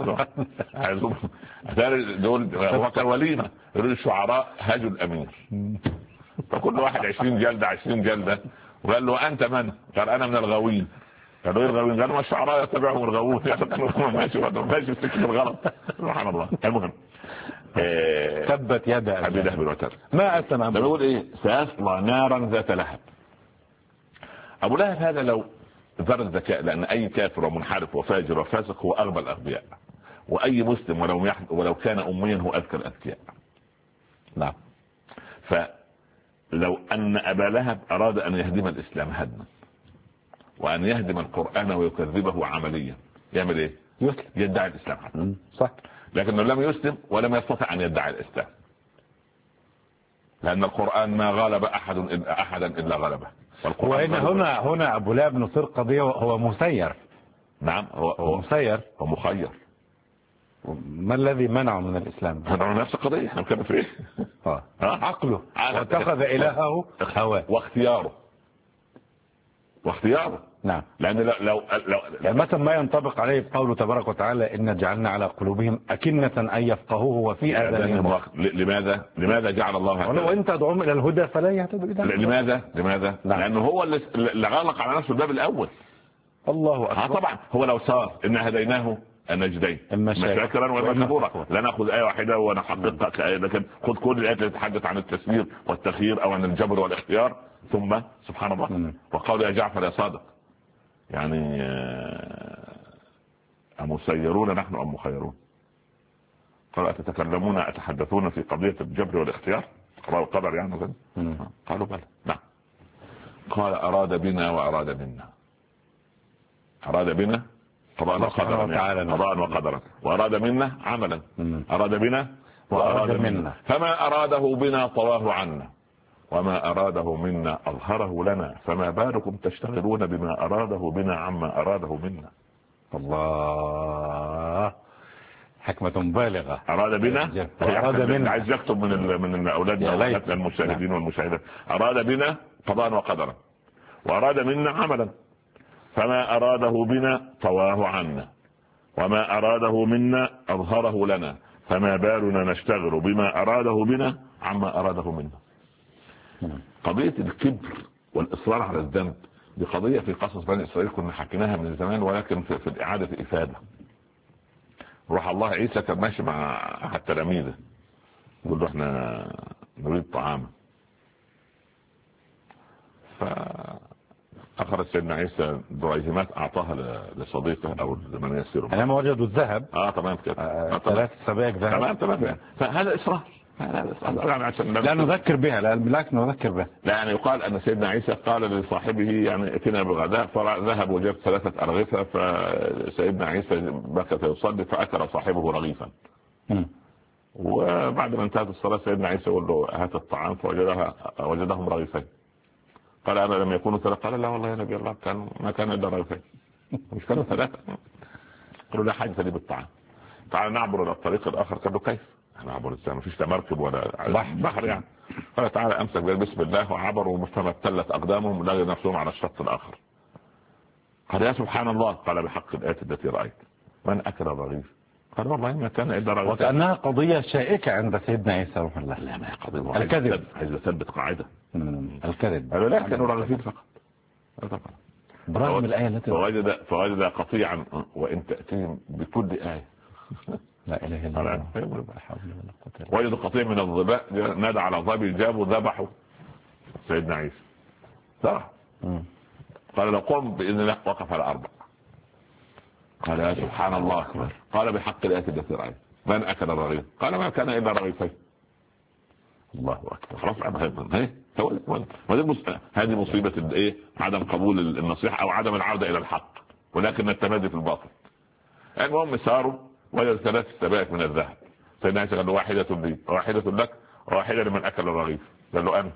دول هو كان وليمة، يقول الشعراء هاجوا الأمير، فكل واحد 20 جلدة 20 جلدة، وقال له أنت من؟ قال أنا من الغاوين. قالوا ايه الغاوين؟ قالوا ما الشعراء يتبعهم الغاوون. ماشي في سكة الغلط، سبحان الله. المهم تبت يد أبي لهب وتب. ما أسلم. بيقول ايه؟ سيصلى نارا ذات لهب. أبو لهب هذا لو ذر الذكاء، لأن أي كافر ومنحرف وفاجر وفاسق هو أغبى الأغبياء، وأي مسلم ولو كان أميا هو أذكى الأذكياء. نعم. فلو أن أبا لهب أراد أن يهدم الإسلام هدما، وأن يهدم القرآن ويكذبه عمليا، يعمل إيه؟ يسلم، يدعي الإسلام حتى. صح. لكنه لم يسلم ولم يستطع أن يدعي الإسلام، لأن القرآن ما غلب أحدا إلا غلبه. وإن هنا أبو لهب نصير قضية، هو مسير. نعم، هو مسير ومخير. ما الذي منعه من الإسلام؟ هذا نفس القضية، احنا كنا في ايه؟ عقله، واتخذ إلهه هواه واختياره. نعم. لأن لو يعني مثلا ما ينطبق عليه قوله تبارك وتعالى إن جعلنا على قلوبهم أكنة أن يفقهوه وفي آذانهم. لماذا جعل الله ولو أنت تدعوهم إلى الهدى فلا يهتدوا إلى لماذا؟ نعم. لأنه هو اللي غلق على نفسه الباب الأول. الله أكبر. طبعا هو لو صار إن هديناه النجدين، إما شاكرا وإما كفورا. لا نأخذ آية واحدة ونحققها كآية، لكن خذ كل الآيات التي تتحدث عن التسيير والتخيير أو عن الجبر والاختيار، ثم سبحان الله وقال يا جعفر يا صادق، يعني أمسيرون نحن أم مخيرون؟ قالوا أتتكلمون أتحدثون في قضية الجبر والاختيار والقدر يعني كده؟ قالوا بلى. نعم. قال أراد بنا وأراد منا. أراد بنا قضاء وقدرا، وأراد منا عملا. أراد بنا وأراد منا، فما أراده بنا طواه عنا، وما أراده منا أظهره لنا، فما بالكم تشتغلون بما أراده بنا عما أراده منا. الله، حكمة بالغة. أراد بنا، عايز يكتب من أولادنا المشاهدين والمشاهدات. أراد بنا قضاء وقدرا، وأراد منا عملا، فما أراده بنا طواه عنا، وما أراده منا أظهره لنا، فما بالنا نشتغل بما أراده بنا عما أراده منا. قضية الكبر والإصرار على الذنب دي قضية في قصص بني إسرائيل كنا حكيناها من زمان، ولكن في الإعادة إفادة. روح الله عيسى كان ماشي مع أحد تلاميذه، يقول له احنا نريد طعاما، فأخرج سيدنا عيسى دريهمات أعطاها لصديقه أو لمن يسيره. أنا ما وجدوا الذهب. تمام كده. 3 سبائك ذهب. تمام. فهذا إصرار. لا نذكر بها، لا بالعكس نذكر بها. لا يعني يقال أن سيدنا عيسى قال لصاحبه يعني اتنا بغداء، فذهب وجاب 3 أرغفة، فسيدنا عيسى بكى يصلي فأكل صاحبه رغيفا. وبعد ما انتهت الصلاة سيدنا عيسى يقول له هات الطعام، فوجدهم رغيفين. قال أنا لم يكونوا 3؟ قال لا والله يا نبي الله ما كان إلا رغيفين، مش كانوا 3. قالوا لا حاجة لي بالطعام، تعال نعبر إلى الطريق الآخر. قال له كيف؟ نعبر ازاي؟ مفيش لا مركب ولا بحر يعني. قال تعالى امسك بسم الله، وعبروا فما ابتلت اقدامهم لقوا نفسهم على الشط الاخر. قال يا سبحان الله. قال بحق الآية التي رأيت من أكل الرغيف؟ قال والله ما كان إلا رغيف. وكأنها قضية شائكة عند سيدنا عيسى رحمه الله. لا ما هي قضية الكذب. عايز يثبت قاعدة الكذب. قالوا لا كانوا رغيفين فقط. برغم الآية التي فوجد قطيعا وإن تأتيهم بكل آية. لا إله إلا الله. وجد قطيع من الظباء نادى على ظبي جابوا ذبحوا سيدنا عيسى. صح. قال لو قم بإذن الله وقف على 4. قال يا سبحان الله. قال بحق الآية التي رأيت من أكل الرغيف؟ قال ما كان إلا رغيفين. الله أكبر. خلاص هذه مصيبة الايه؟ عدم قبول النصيحة او عدم العودة الى الحق، ولكن التمادي في الباطل. المهم ساروا وجدوا 3 سبائك من الذهب. سيدنا عيسى قال له واحدة لي وواحدة لك وواحدة لمن اكل الرغيف. قال له انا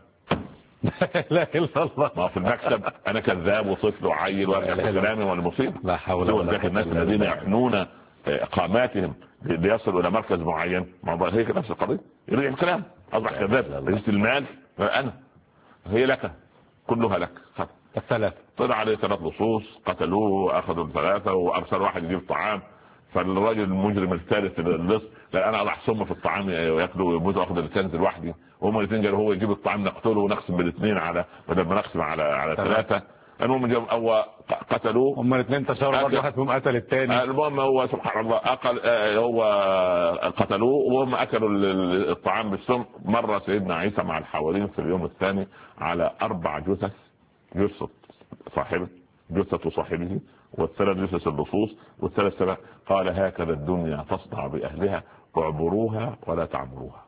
لا الا الله. ما في المكتب انا كذاب وطفل وعيل وكلامي والمصيبة. لا حول ولا قوة. الناس الذين يحنون اقاماتهم ليصلوا الى مركز معين، ما هيك نفس القضية. يرجع الكلام اصبح كذاب. رئيس المال انا هي لك كلها لك. الثلاث طلع عليه 3 لصوص قتلوه، اخذوا 3 وارسل واحد يجيب طعام. فالراجل المجرم الثالث اللص لا انا اضع سم في الطعام وياكلوا ويموت واخذ الكنز لوحدي. وهم الاثنين قالوا هو يجيب الطعام نقتله ونقسم بالاثنين على بدل ما نقسم على 3. المهم جم او قتلوه. هم الاثنين تشاركوا، واحد منهم قتل الثاني. المهم هو سبحان الله هو قتلوه وهم اكلوا الطعام بالسم. مر سيدنا عيسى مع الحواريين في اليوم الثاني على 4 جثث، جثة صاحبه جثة صاحبه وال3 جثث اللصوص وال3 سبع. قال هكذا الدنيا تصنع بأهلها اعبروها ولا تعبروها.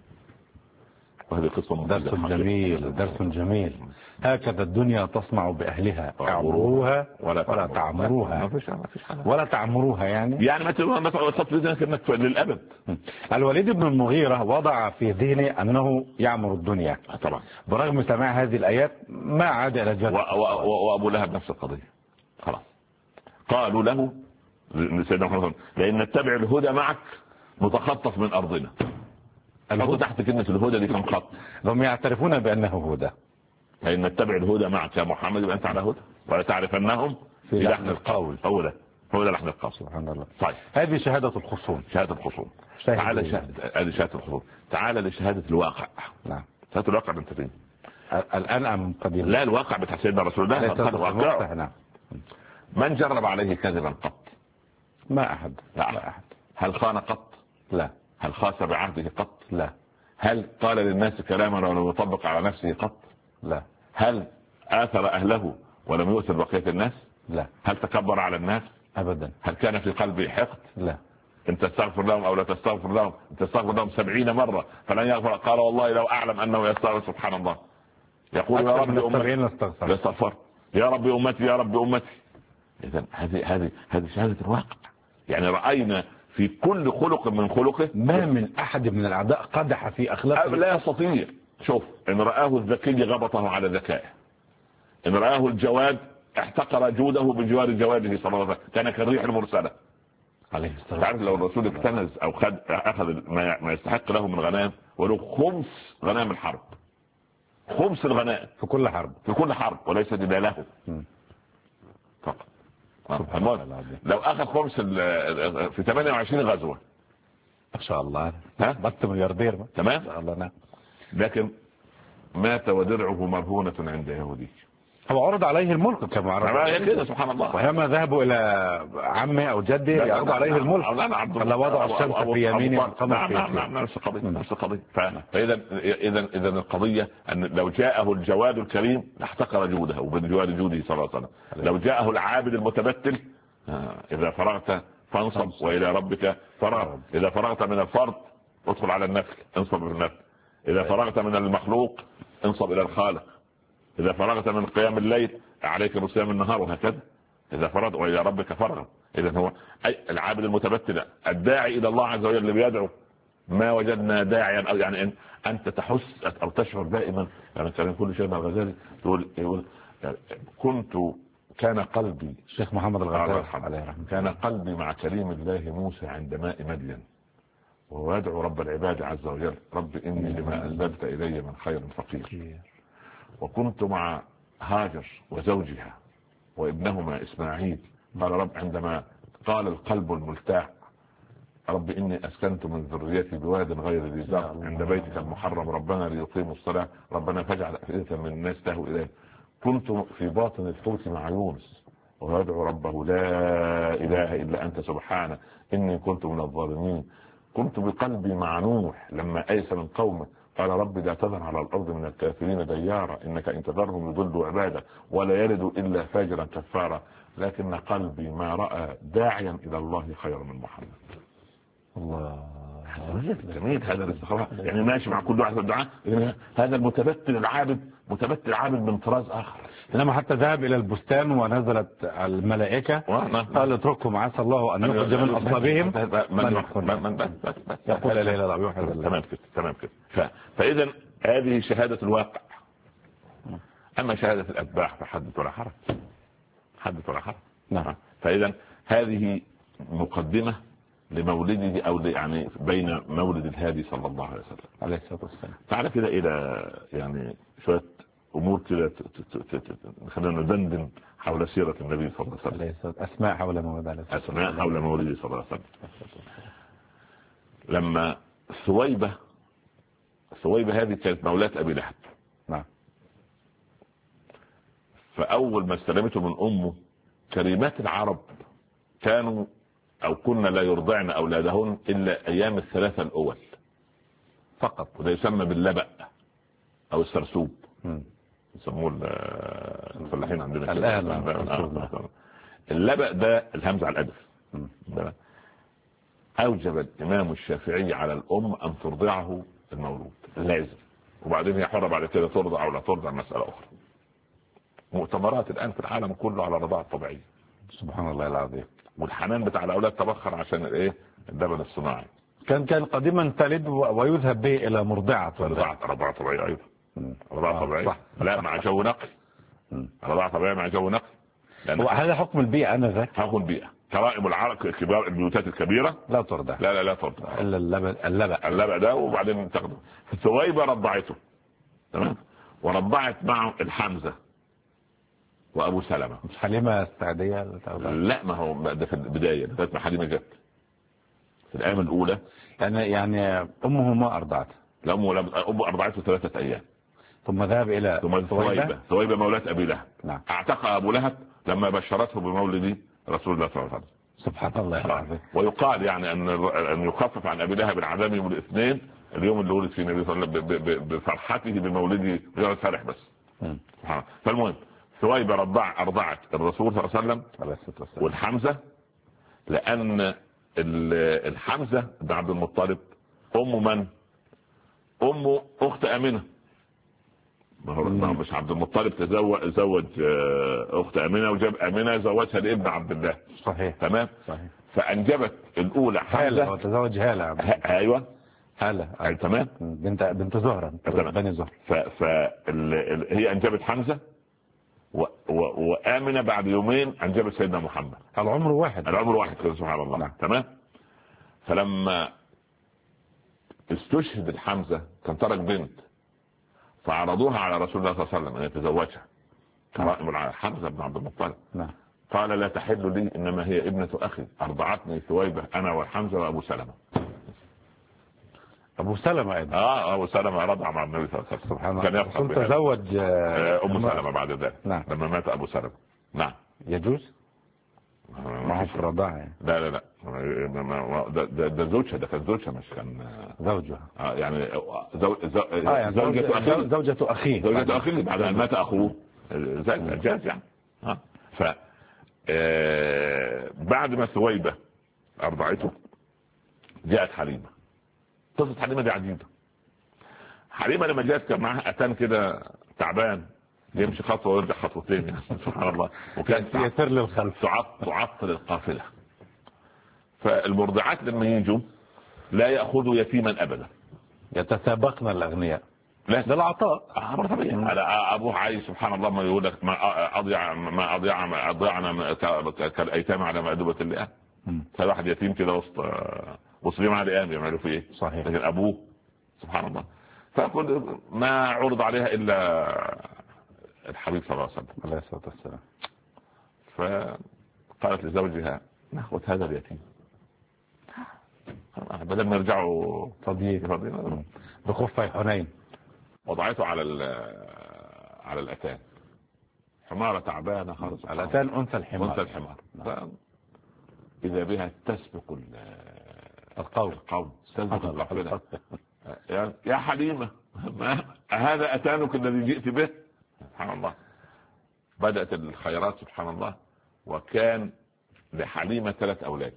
وهذه قصة درس جميل، درس جميل. هكذا الدنيا تصنع بأهلها اعبروها ولا تعمروها. ولا تعمروها يعني ما تصفيدك انك للأبد. الوليد بن المغيرة وضع في ذهنه أنه يعمر الدنيا طبعا برغم سماع هذه الآيات ما عاد إلى جد. وأبو لهب نفس القضية. خلاص قالوا له سيدنا محمد لأن نتبع الهدى معك متخطف من أرضنا. الهدى تحت كلمة الهدى دي كم خط؟ هم يعترفون بأنه هدى. لأن نتبع الهدى معك يا محمد يبقى أنت على هدى ولا تعرف أنهم في لحن القول. هو ده لحن القول. سبحان الله. طيب هذه شهادة الخصوم. شهادة الخصوم. تعال شهادة الخصوم. تعال لشهادة الواقع. نعم. شهادة الواقع انت فين؟ الآن أم قديم؟ لا الواقع بتاع سيدنا رسول الله. نعم. من جرب عليه كذبا قط؟ ما أحد. لا أحد. هل خان قط؟ لا. هل خاس بعهده قط؟ لا. هل قال للناس كلاما ولم يطبق على نفسه قط؟ لا. هل آثر أهله ولم يؤثر بقية الناس؟ لا. هل تكبر على الناس؟ أبدا. هل كان في قلبه حقد؟ لا. ان تستغفر لهم او لا تستغفر لهم، ان تستغفر لهم 70 مرة فلن يغفر. قال والله لو اعلم انه يستغفر. سبحان الله. يقول يا رب امتي يستغفر، يا رب امتي يا رب امتي. اذا هذه شهادة الواقع. يعني رأينا في كل خلق من خلقه ما من احد من الاعداء قدح في اخلاقه. لا يستطيع. شوف ان رآه الذكي غبطه على ذكائه، ان رآه الجواد احتقر جوده بجوار جواده صلى الله عليه وسلم. كان كالريح المرسله عليه الصلاه. تعرف لو الرسول اكتنز او اخذ ما يستحق له من غنائم ولو 5 غنائم الحرب، 5 الغنائم في كل حرب، في كل حرب وليس الا له فقط. لو اخذ 5 في 28 غزوه ما شاء الله بس ملياردير تمام ان شاء الله. نعم. لكن مات ودرعه مرهونة عند يهودي. هو عرض عليه الملك كما عرض كده سبحان الله. وهما ذهبوا الى عمه او جده يعرض عليه الملك فلا وضع الشمس في يمينه والقمر في يساره. نفس القضيه. فاذا القضيه ان لو جاءه الجواد الكريم لاحتقر جوده وبجوار جوده صلى الله عليه وسلم. لو جاءه العابد المتبتل اذا فرغت فانصب والى ربك فرغ. اذا فرغت من الفرض ادخل على النفل انصب بالنفل. اذا فرغت من المخلوق انصب الى الخالق. إذا فرغت من قيام الليل عليك بصيام النهار وهكذا. إذا فرغت وإلى ربك فرغ. إذا هو العابد المتبتل الداعي إلى الله عز وجل اللي بيدعو. ما وجدنا داعيا أو يعني أنت تحس أو تشعر دائما. يعني كان كل شيء مع الغزالي يقول كان قلبي الشيخ محمد الغزالي كان قلبي مع كريم الله موسى عند ماء مدين وهو يدعو رب العباد عز وجل رب إني لما أنزلت إلي من خير فقير. وكنت مع هاجر وزوجها وابنهما إسماعيل، قال رب عندما قال القلب الملتاع رب إني أسكنت من ذريتي بواد غير ذي زرع عند بيتك المحرم ربنا ليقيموا الصلاة ربنا فاجعل أفئدة من الناس تهوي إليه. كنت في باطن الحوت مع يونس وهو يدعو ربه لا إله إلا أنت سبحانه إني كنت من الظالمين. كنت بقلبي مع نوح لما أيس من قومه قال رب لا تذر على الأرض من الكافرين ديارا إنك إن تذرهم يضلوا عبادك ولا يلدوا إلا فاجرا كفارا. لكن قلبي ما رأى داعيا إلى الله خير من محمد. الله جميل هذا الاستخلاص، يعني ماشي مع كل واحد الدعاء. هذا المتبتل العابد متبتل عابد من طراز آخر. إنما حتى ذهب إلى البستان ونزلت الملائكة قال اتركهم عسى الله أن يخرج من أصلابهم من يقول لا إله إلا الله. تمام كده تمام كده. فإذا هذه شهادة الواقع. أما شهادة الأتباع فحدث ولا حرج، حدث ولا حرج. نعم. فإذا هذه مقدمة لمولده أو يعني بين مولد الهادي صلى الله عليه وسلم عليه الصلاة والسلام. تعالى كده إلى يعني شوية أمور كده خلينا ندندن حول سيرة النبي صلى الله عليه وسلم. أسماء حول مولده، أسماء حول مولده صلى الله عليه وسلم. لما ثويبة هذه كانت مولاة أبي لهب. نعم. فأول ما استلمته من أمه كريمات العرب كانوا أو كنا لا يرضعن أولادهن إلا أيام الثلاثة الأول فقط، وده يسمى باللبأ أو السرسوب. يسموه الفلاحين عندنا اللبأ ده الهمزة على الألف. أوجب الإمام الشافعي على الأم أن ترضعه المولود لازم، وبعدين هي حرة بعد كده ترضع أو لا ترضع مسألة أخرى. مؤتمرات الآن في العالم كله على الرضاعة الطبيعية. سبحان الله العظيم. والحنان بتاع الأولاد تبخر عشان الإيه اللبن الصناعي. كان قديما تلد ويذهب به إلى مرضعة رضاعة طبيعية أيضا. رضاعة طبيعية لا مع جو نقي. رضاعة طبيعية مع جو نقي. هذا حكم البيئة أنا ذاك. حكم البيئة. كرائم العرق كبار البيوتات الكبيرة لا ترضع. لا ترضع إلا اللبن ده وبعدين تاخده. ثويبة رضعته تمام ورضعت معه الحمزة وأبو سلمة. مش حليمة السعدية؟ لا ما هو ده في البداية ما حليمة جت في الأيام الأولى. يعني أمه ما أرضعته؟ لا أمه أرضعته 3 أيام ثم ذهب إلى ثويبة مولاة أبي لهب. نعم. اعتق أبو لهب لما بشرته بمولد رسول الله صلى الله عليه وسلم. سبحان الله العظيم. ويقال يعني أن يخفف عن أبي لهب العذاب يوم الاثنين اليوم اللي ولد فيه النبي صلى الله عليه وسلم بفرحته بمولده بجرد فرح بس. فالمهم ثويبة أرضعت الرسول صلى الله عليه وسلم والحمزة، لأن الحمزة بن عبد المطلب من؟ أمه أخت أمينة. مش عبد المطلب زوج أخت أمينة وجاب أمينة زوجها لابن عبد الله. صحيح. تمام. صحيح. فأنجبت الأولى حمزة وتزوج هالة. أيوة هالة. تمام. بنت زهرة بني زهرة. هي أنجبت حمزة وآمنة بعد يومين أنجبت سيدنا محمد. العمر واحد كده سبحان الله. نعم. تمام. فلما استشهد الحمزة كان ترك بنت فعرضوها على رسول الله صلى الله عليه وسلم أن يتزوجها كرائم حمزة بن عبد المطلب. نعم. قال لا تحل لي إنما هي ابنة أخي أرضعتني ثويبة أنا والحمزة وأبو سلمة. أبو سلمة أيضا. أبو سلمة رضع مع النبي صلى الله عليه وسلم. سبحان الله. كان تزوج أم سلمة بعد ذلك. نعم. لما مات أبو سلمة. نعم. يجوز؟ ما هو في الرضاعة يعني. لا ده زوجها، ده كان زوجها مش كان زوجها. يعني زوجة أخيه بعد أن مات أخوه جاز يعني. ف بعد ما ثويبة أرضعته جاءت حليمة. قصة حليمة دي عجيبة. حليمة لما جاءت كان معها أتان كده تعبان يمشي خطوة ويرجع خطوتين يعني. سبحان الله. وكانت يسر للخلف تعطل القافلة. فالمرضعات لما يجوا لا يأخذوا يتيما أبدا، يتسابقنا الأغنياء. لا ده العطاء على أبوه عايز سبحان الله ما يقول لك ما أضيعنا كالأيتام على مأدبة اللئام. فالواحد يتيم كده مسلم على ايام يعملوا فيه ايه؟ صحيح. لكن ابوه سبحان الله. فكل ما عرض عليها الا الحبيب صلى الله عليه وسلم عليه الصلاة والسلام. فقالت لزوجها ناخذ هذا اليتيم بدل ما يرجعوا فضيل بخفي حنين. وضعته على الاتان، حمارة تعبانة خالص. الاتان انثى الحمار. اذا بها تسبق القول تسبق القافلة. يا حليمة هذا اتانك الذي جئت به؟ سبحان الله. بدأت الخيرات سبحان الله. وكان لحليمة 3 أولاد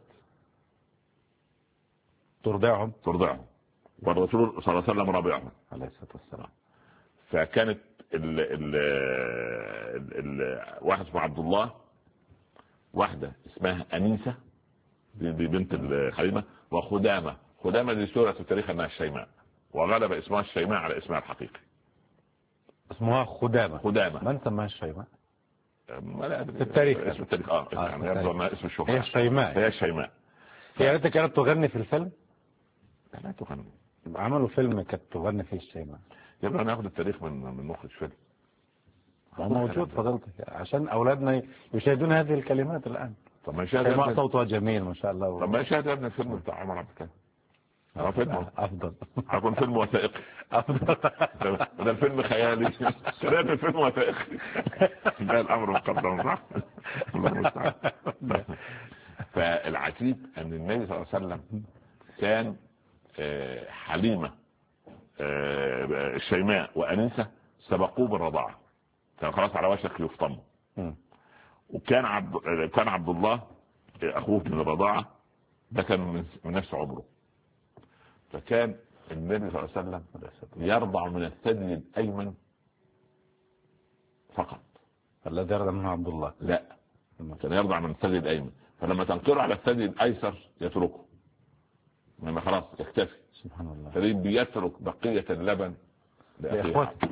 ترضعهم، والرسول صلى الله عليه وسلم رابعهم عليه الصلاة والسلام. فكانت واحد اسمه عبد الله، واحدة اسمها أنيسة دي بنت الحليمة، وخدامة دي سورة في تاريخ انها الشيماء، وغلب اسمها الشيماء على اسمها الحقيقي. اسمها خدامة. من سماها الشيماء؟ في التاريخ. اسم التاريخ يعني يبدو انها اسم الشهرة. هي الشيماء. هي كانت تغني في الفيلم؟ لا تغني. عملوا فيلم كانت تغني فيه الشيماء. يبقى ناخذ التاريخ من مخرج فيلم موجود فضلتك عشان اولادنا يشاهدون هذه الكلمات الان. طب ما يشاهد صوتها جميل ما شاء الله. طب ما يشاهد ابن الفيلم بتاع عمر عبد الكريم. فيلم افضل. هيكون فيلم وثائقي افضل. ده الفيلم خيالي. كلام الفيلم وثائقي. ده الامر مقدم صح. الله المستعان. فالعجيب ان النبي صلى الله عليه وسلم كان حليمة الشيماء وأنيسة سبقوه بالرضاعة، كان خلاص على وشك يفطموا. وكان عبد الله أخوه من الرضاعة، ده كان من نفس عمره. فكان النبي صلى الله عليه وسلم يرضع من الثدي الأيمن فقط. الذي يرضع منه عبد الله؟ لا، كان يرضع من الثدي الأيمن، فلما تنقر على الثدي الأيسر يتركه، لما خلاص يكتفي. سبحان الله. فليه بيترك بقية اللبن لأخوته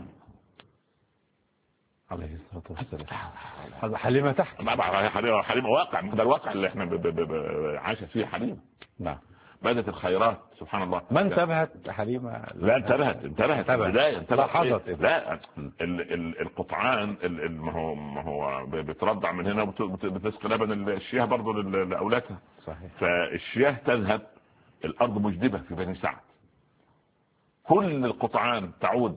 عليه الصلاة والسلام. هذا حليمة تحكي. حليمة واقع، ده الواقع اللي احنا عايشة فيه حليمة. نعم. بدأت الخيرات سبحان الله. ما انتبهت حليمة؟ لا انتبهت بداية. لاحظت. لا القطعان ما هو بترضع من هنا وبتسقي لبن الشياه برضه لأولادها. صحيح. فالشياه تذهب، الأرض مجدبة في بني سعد، كل القطعان تعود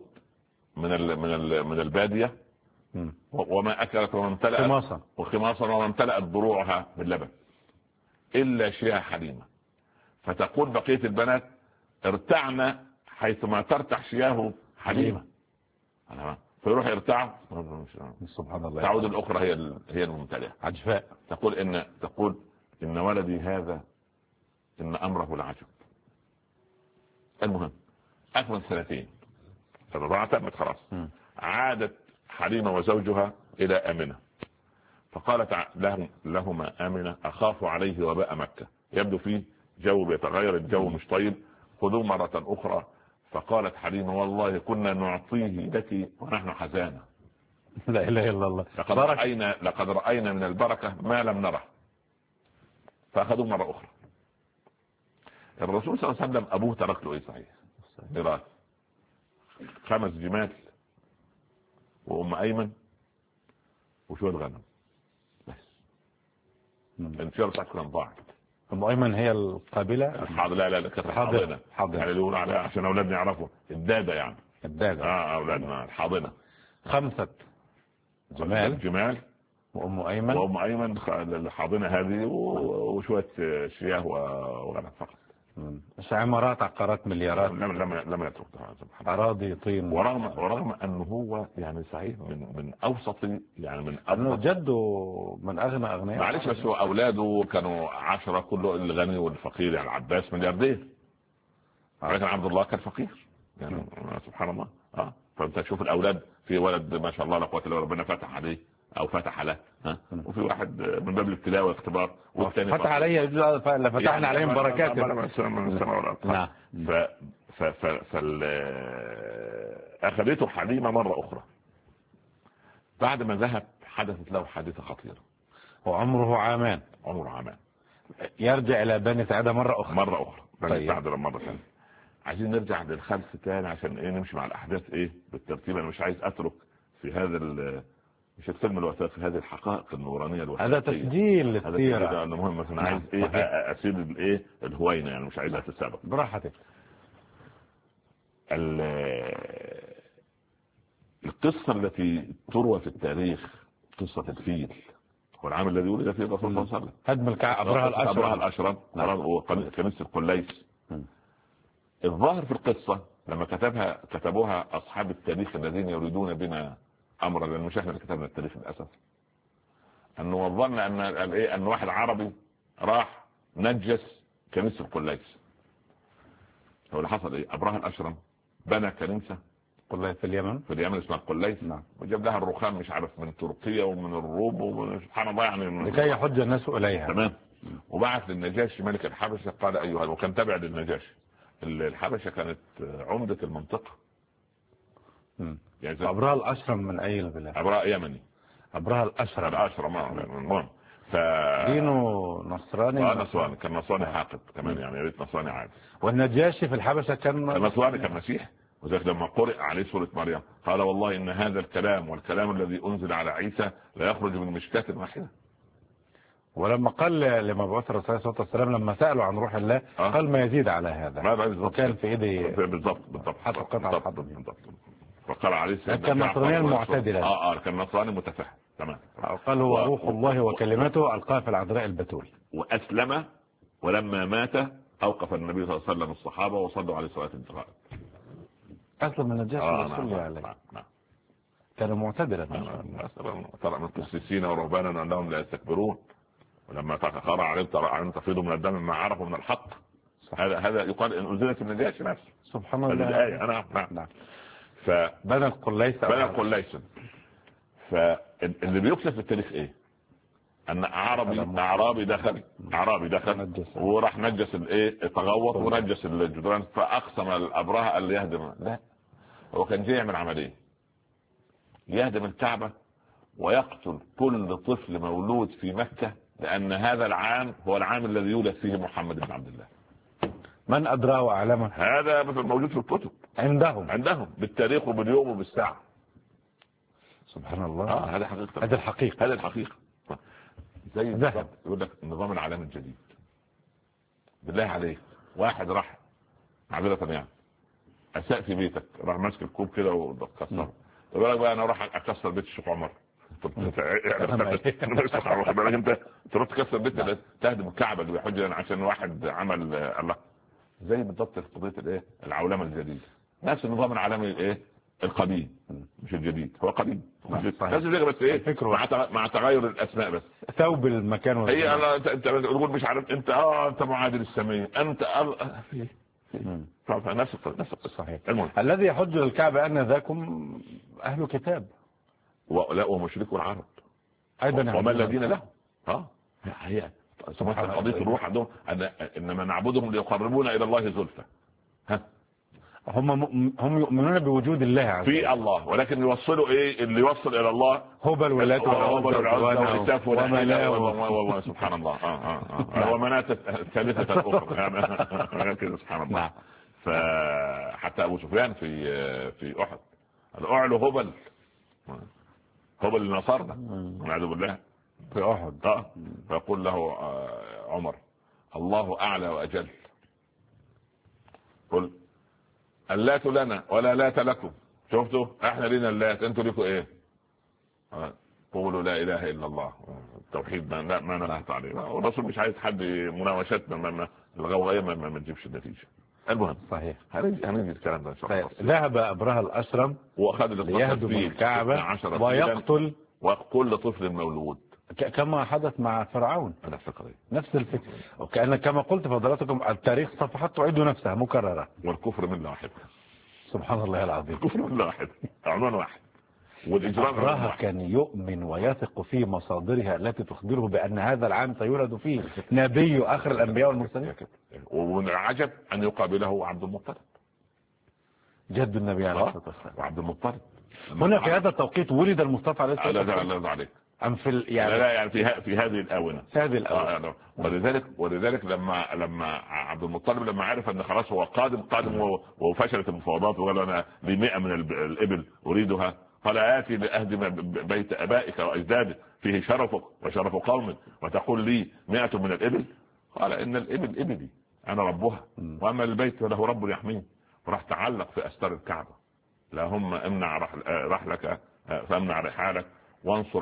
من البادية وما أكلت وما امتلأت وخماصا وما امتلأت ضروعها باللبن إلا شياه حليمة. فتقول بقية البنات ارتعنا حيثما ترتع شياه حليمة، فيروح يرتع. سبحان الله. تعود الأخرى هي الممتلئة. عجفاء. تقول إن ولدي هذا إن أمره لعجب. المهم أكمل 2 الرضاعة تمت خلاص. عادت حليمة وزوجها إلى آمنة، فقالت لهما آمنة أخاف عليه وباء مكة، يبدو فيه جو بيتغير، الجو مش طيب، خذوه مرة أخرى. فقالت حليمة والله كنا نعطيه لك ونحن حزانة. لا إله إلا الله. لقد رأينا من البركة ما لم نره. فأخذوه مرة أخرى. الرسول صلى الله عليه وسلم أبوه ترك له إيه صحيح؟ ميراث 5 جمال وأم أيمن وشوية غنم بس. الانفجار بتاعت كلها ضاعت. أم أيمن هي القابلة؟ لا كانت الحاضنة. يعني اللي يقولوا عليها عشان أولادنا يعرفوا الدادة، يعني الدادة. أولادنا الحاضنة. 5 جمال وأم أيمن الحاضنة هذه وشوية شياه وغنم فقط. مش عمارات، عقارات، مليارات. لم يتركها. أراضي طين. ورغم أنه هو يعني صحيح من أوسط، يعني من أنه جده من أغنى أغنياء. معلش، بس هو أولاده كانوا 10، كله الغني والفقير. يعني العباس ملياردير، لكن عبد الله كان فقير يعني. سبحان الله. فأنت تشوف الأولاد، في ولد ما شاء الله لا قوة إلا بالله ربنا فتح عليه أو فتح له، وفي واحد من باب الابتلاء والاختبار، والثاني فتح عليه لفتحنا عليهم بركات من السماء والأرض. نعم. أخذته حليمة مرة أخرى. بعد ما ذهب حدثت له حادثة خطيرة. وعمره عامان. يرجع الى بني ساعدة مرة اخرى. بني ساعدة مرة ثانية. عايزين نرجع للخلف تاني عشان ايه نمشي مع الاحداث ايه بالترتيب. انا مش عايز اترك في هذا مش الفيلم الوثائقي، في هذه الحقائق النورانية الوثائقية. هذا تسجيل للسيرة. هذا مهم. مثلا عايز ايه اسير الايه الهوينة، يعني مش عايز اتسابق. براحتك. القصة التي تروى في التاريخ قصة الفيل، هو العام الذي ولد فيه الرسول صلى الله عليه وسلم. هدم الكعبة، أبرهة الأشرم وكنيسة القليس. الظاهر في القصة لما كتبوها أصحاب التاريخ الذين يريدون بنا أمرا، لأن مش احنا اللي كتبنا التاريخ للأسف، أنه وظن أن واحد عربي راح نجس كنيسة القليس. هو اللي حصل ايه؟ أبرهة الأشرم بنى كنيسة في اليمن اسمها القليس. وجاب لها الرخام مش عارف من تركيا ومن الروم ومن سبحان الله، يعني لكي يحج الناس اليها. تمام. وبعث للنجاشي ملك الحبشه قال ايها، وكان تابع للنجاشي. الحبشه كانت عمده المنطقه. يعني أبرهة الأشرم من اي البلاد؟ أبرهة يمني. أبرهة الأشرم المهم دينه نصراني. نصراني، كان نصراني حاقد كمان، يعني يا ريت نصراني عادي. والنجاشي في الحبشه كان نصراني، كان مسيحي. وذلك لما قرئ عليه سورة مريم قال والله إن هذا الكلام والكلام الذي أنزل على عيسى لا يخرج من مشكاة واحدة. ولما قال لمبعوث الرسول صلى الله عليه وسلم لما سألوا عن روح الله قال ما يزيد على هذا. وكان في ايدي بالضبط حتى قطع الحد. فقال عليه السلام كان نصراني المعتدل. كان نصراني متفهم. تمام. قال هو روح الله وكلمته ألقاه في العذراء البتول. وأسلم، ولما مات أوقف النبي صلى الله عليه وسلم الصحابة وصلوا عليه صلاة الغائب. أسلم النجاشي رسول الله عليه. كان معتدلا. ترى من قسيسين ورهبانا أنهم لا يستكبرون، ولما قرأ عليهم ترى أن تفيض من الدم ما عرفوا من الحق. هذا يقال إن أنزلت النجاشي نفسه. سبحان الله. الآية. نعم. فبنى القليس. فاللي بيكتب في التاريخ ايه؟ ان اعرابي دخل وراح نجس الايه، تغوط ونجس الجدران، فاقسم الابرهة اللي يهدم. لا، هو كان جاي يعمل عمليه، يهدم الكعبة ويقتل كل طفل مولود في مكة، لان هذا العام هو العام الذي يولد فيه محمد بن عبد الله. من ادراه واعلمه؟ هذا موجود في الكتب عندهم بالتاريخ وباليوم وبالساعة. سبحان الله. هذا الحقيقة. زي ذهب يقول لك النظام العالمي الجديد. بالله عليك، واحد راح معذرة يعني اساء في بيتك، راح ماسك الكوب كده وكسره. طب بالك بقى انا اروح اكسر بيت الشيخ عمر. انت تروح تكسر بيت تهدم الكعبة اللي بيحج عشان واحد عمل الله. زي بالضبط قضية الايه العولمة الجديدة، نفس النظام العالمي الايه القديم مش الجديد، هو قديم بس ايه مع تغير الاسماء بس. ثوب المكان هي انت تقول مش عارف انت انت معادل السمية انت نفس القصة. صحيح. الذي يحج الكعبة ان ذاكم اهل كتاب ولا ومشركوا العرب ايضا وما الذين له هي قضية الروح عندهم انما نعبدهم ليقربونا الى الله زلفى. هم يؤمنون بوجود الله عز وجل في الله، ولكن يوصلوا ايه اللي يوصل الى الله؟ هبل واللات والعزى والعزى سبحان الله. ومناة الثالثة الأخرى كده سبحان الله. فحتى أبو سفيان في أحد أعلو هبل النصارى والعياذ بالله في أحد. فيقول له عمر الله أعلى وأجل، قل اللات لنا ولا لات لكم. شفتوا احنا لنا اللات انتوا لكم ايه؟ قولوا لا اله الا الله. التوحيد ما نقطع عليه، والرسول مش عايز حد مناوشات الغوغائيه ما تجيبش النتيجه. المهم صحيح هنيجي الكلام ده ان شاء الله. ذهب ابرهة الاشرم واخذ ليهدم الكعبه ويقتل كل طفل مولود كما حدث مع فرعون. نفس الفكرة. وكأن كما قلت فضلاتكم التاريخ صفحات تعيد نفسها مكررة. والكفر من واحد. سبحان الله العظيم. الكفر من واحد، عنوان واحد. أبرهة كان يؤمن ويثق في مصادرها التي تخبره بأن هذا العام سيولد فيه نبي آخر الأنبياء والمرسلين. ومن العجب أن يقابله عبد المطلب جد النبي عليه الصلاة والسلام. وعبد المطلب هنا في هذا التوقيت ولد المصطفى عليه الصلاة والسلام. لا عليك ام في يعني لا يعني في هذه الاونه. ولذلك لما عبد المطلب لما عرف ان خلاص هو قادم وفشلت المفاوضات وقال انا لي 100 من الابل اريدها، قال آتي لأهدم بيت ابائك واجدادك فيه شرفك وشرف قومك وتقول لي 100 من الابل؟ قال ان الابل ابلي انا ربها، واما البيت فله رب يحميه. وراح تعلق في استار الكعبه: اللهم امنع رحلك فامنع رحالك وانصر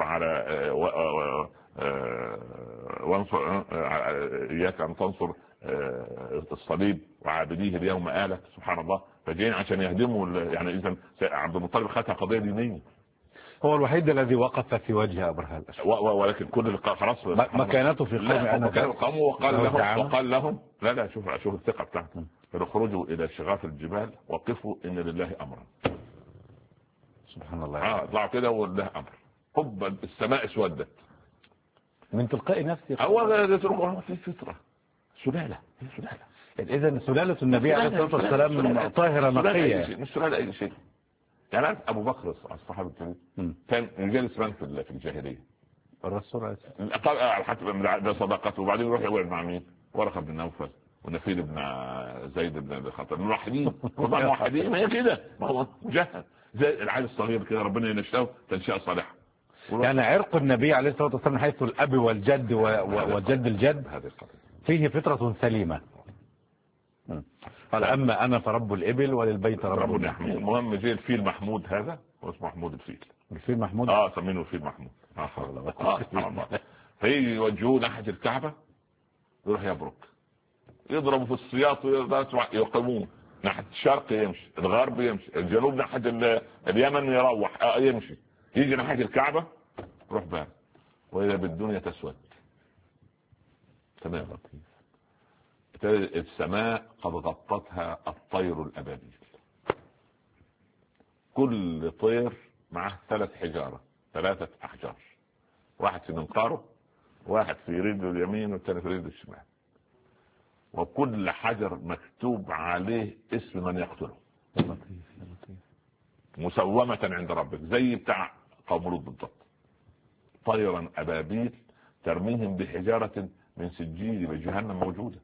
اياك ان تنصر الصليب وعابديه اليوم آلك. سبحان الله. فجايين عشان يهدموا يعني. اذا عبد المطلب خدها قضيه دينيه. هو الوحيد الذي وقف في وجه ابرهة الاشعري، ولكن كل خلاص مكانته في قومه وقال لهم لا شوف الثقه بتاعته: فاخرجوا الى شغاف الجبال وقفوا ان لله امرا. سبحان الله. اطلعوا كده ولله امر. حب السماء اسودت من تلقاء نفسه. اول في فطره سلاله. اذا سلاله النبي عليه الصلاه والسلام طاهره نقيه، مش سلاله اي شيء. يعني عارف ابو بكر الصحابي الكريم كان يجلس من في الجاهليه الرسول عليه حتى ده صداقته، وبعدين يروح يقعد مع مين؟ ورقه بن نوفل ونفيل بن زيد بن خطر، موحدين. طبعا موحدين ما هي كده، ما هو مجهد زي العيل الصغير كده، ربنا ينشأه تنشئه صالحه. يعني عرق النبي عليه الصلاه والسلام من حيث الاب والجد وجد الجد فيه فطره سليمه. قال اما انا فرب الابل وللبيت رب يحميه. المهم جه الفيل محمود، هذا هو اسمه محمود الفيل محمود. سمينه الفيل محمود. فيجي يوجهوه ناحيه الكعبه، يروح يبرك يضربوا في السياط ويقومون ناحيه الشرق يمشي، الغرب يمشي، الجنوب ناحيه اليمن يروح يمشي، يجي ناحيه الكعبه روح بقى واذا بالدنيا تسود تمام. السماء قد غطتها الطير الابابيل، كل طير معه 3 احجار، واحد في منقاره، واحد في رجله اليمين والثاني في رجله الشمال، وكل حجر مكتوب عليه اسم من يقتله. مسومة عند ربك، زي بتاع قوم لوط بالضبط. طيرا ابابيل ترميهم بحجارة من سجيل بجهنم موجودة.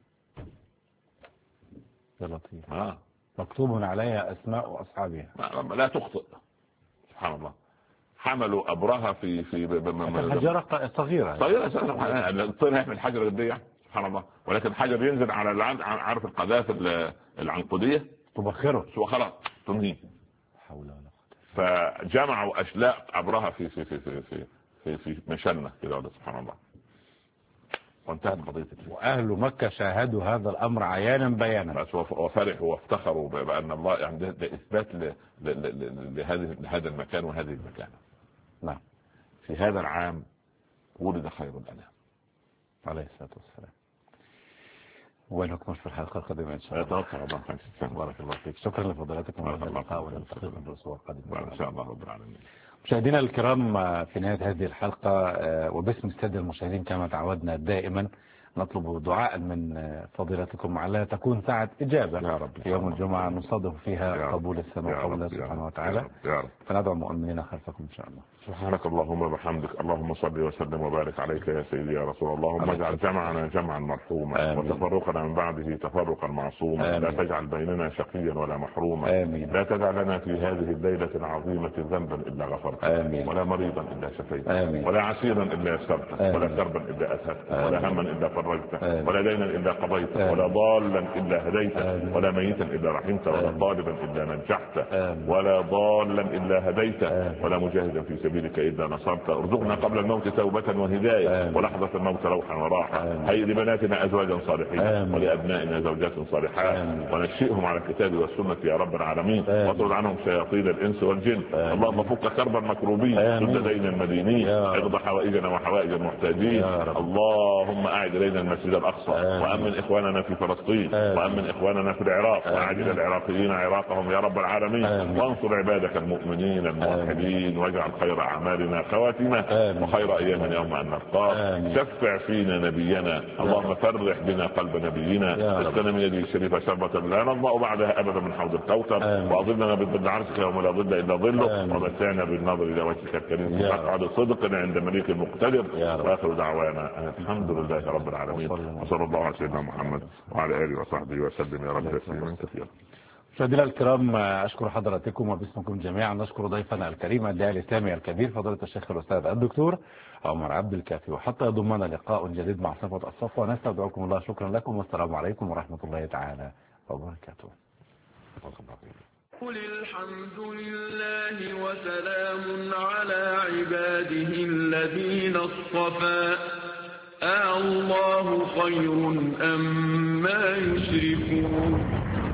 يا لطيف. مكتوب عليها اسماء اصحابها لا تخطئ. سبحان الله. حملوا ابرهة في حجرة صغيرة. الطير هيحمل حجر قد ايه؟ سبحان الله. ولكن الحجر ينزل على عارف القذافي العنقودية تبخره وخلاص تنهيه. حول ولا قوة. فجمعوا اشلاء ابرهة في مشنة كده. سبحان الله. وانتهت قضية. واهل مكة شاهدوا هذا الامر عيانا بيانا وفرحوا وافتخروا بان الله يعني ده اثبات لهذا المكان وهذه المكانة. نعم. في هذا العام ولد خير الانام عليه الصلاة والسلام. ونكمل في الحلقة القادمة ان شاء الله. بارك الله فيك. شكرا لفضيلتكم على اللقاء ونلتقيكم في الاسبوع القادم ان شاء الله رب العالمين. مشاهدينا الكرام، في نهاية هذه الحلقة وباسم السادة المشاهدين كما تعودنا دائما نطلب دعاء من فضيلتكم على تكون ساعة إجابة يا رب في يوم الجمعة نصادف فيها قبول السماء قول الله سبحانه وتعالى. فندعو المؤمنين خلفكم إن شاء الله. سبحانك اللهم وبحمدك، اللهم صل وسلم وبارك عليك يا سيدي يا رسول الله. اللهم اجعل جمعنا جمعا مرحوما وتفرقنا من بعده تفرقا معصوما. لا تجعل بيننا شقيا ولا محروما. لا تدع لنا في هذه الليلة العظيمة ذنبا إلا غفرته، ولا مريضا إلا شفيته، ولا عسيرا إلا يسرته، ولا كربا إلا أذهبته، ولا هما إلا فرجته، ولا دينا إلا قضيته، ولا ضالا إلا هديته، ولا ميتا إلا رحمته، ولا طالبا إلا نجحته، ولا ضالا إلا هديته، ولا مجاهدا في سبيلك إلا نصرته. ارزقنا قبل الموت توبة وهداية، ولحظة الموت روحا وراحة. هيئ لبناتنا أزواجا صالحين، ولأبنائنا زوجات صالحات، ونشئهم على الكتاب والسنة يا رب العالمين، واطرد عنهم شياطين الإنس والجن. اللهم فك كرب المكروبين، سد دين المدينين، اقض حوائجنا وحوائج المحتاجين. اللهم أعد علينا المسجد الاقصى، وامن اخواننا في فلسطين، وامن اخواننا في العراق، وعاجل العراقيين عراقهم يا رب العالمين، وانصر عبادك المؤمنين الموحدين، واجعل خير اعمالنا خواتمه، وخير ايام يوم ان نلقاك. شفع فينا نبينا، اللهم فرح بنا قلب نبينا، اسقنا من يده الشريفه شربة لا نظمأ بعدها ابدا من حوض الكوثر، واظلنا بظل عرشك يوم لا ظل الا ظله، ومتعنا بالنظر الى وجهك الكريم مقعد صدق عند مليك المقتدر. واخر دعوانا الحمد لله رب العالمين، وصلى الله على سيدنا محمد وعلى اله وصحبه وسلم يا رب تسليما كثيرا. مشاهدينا الكرام، اشكر حضراتكم وباسمكم جميعا نشكر ضيفنا الكريم الداعي الاسلامي الكبير فضيلة الشيخ الاستاذ الدكتور عمر عبد الكافي. وحتى يضمنا لقاء جديد مع صفوة الصفوة نستودعكم الله. شكرا لكم والسلام عليكم ورحمة الله تعالى وبركاته. قل الحمد لله وسلام على عباده الذين اصطفى، الله خير أم ما يشركون.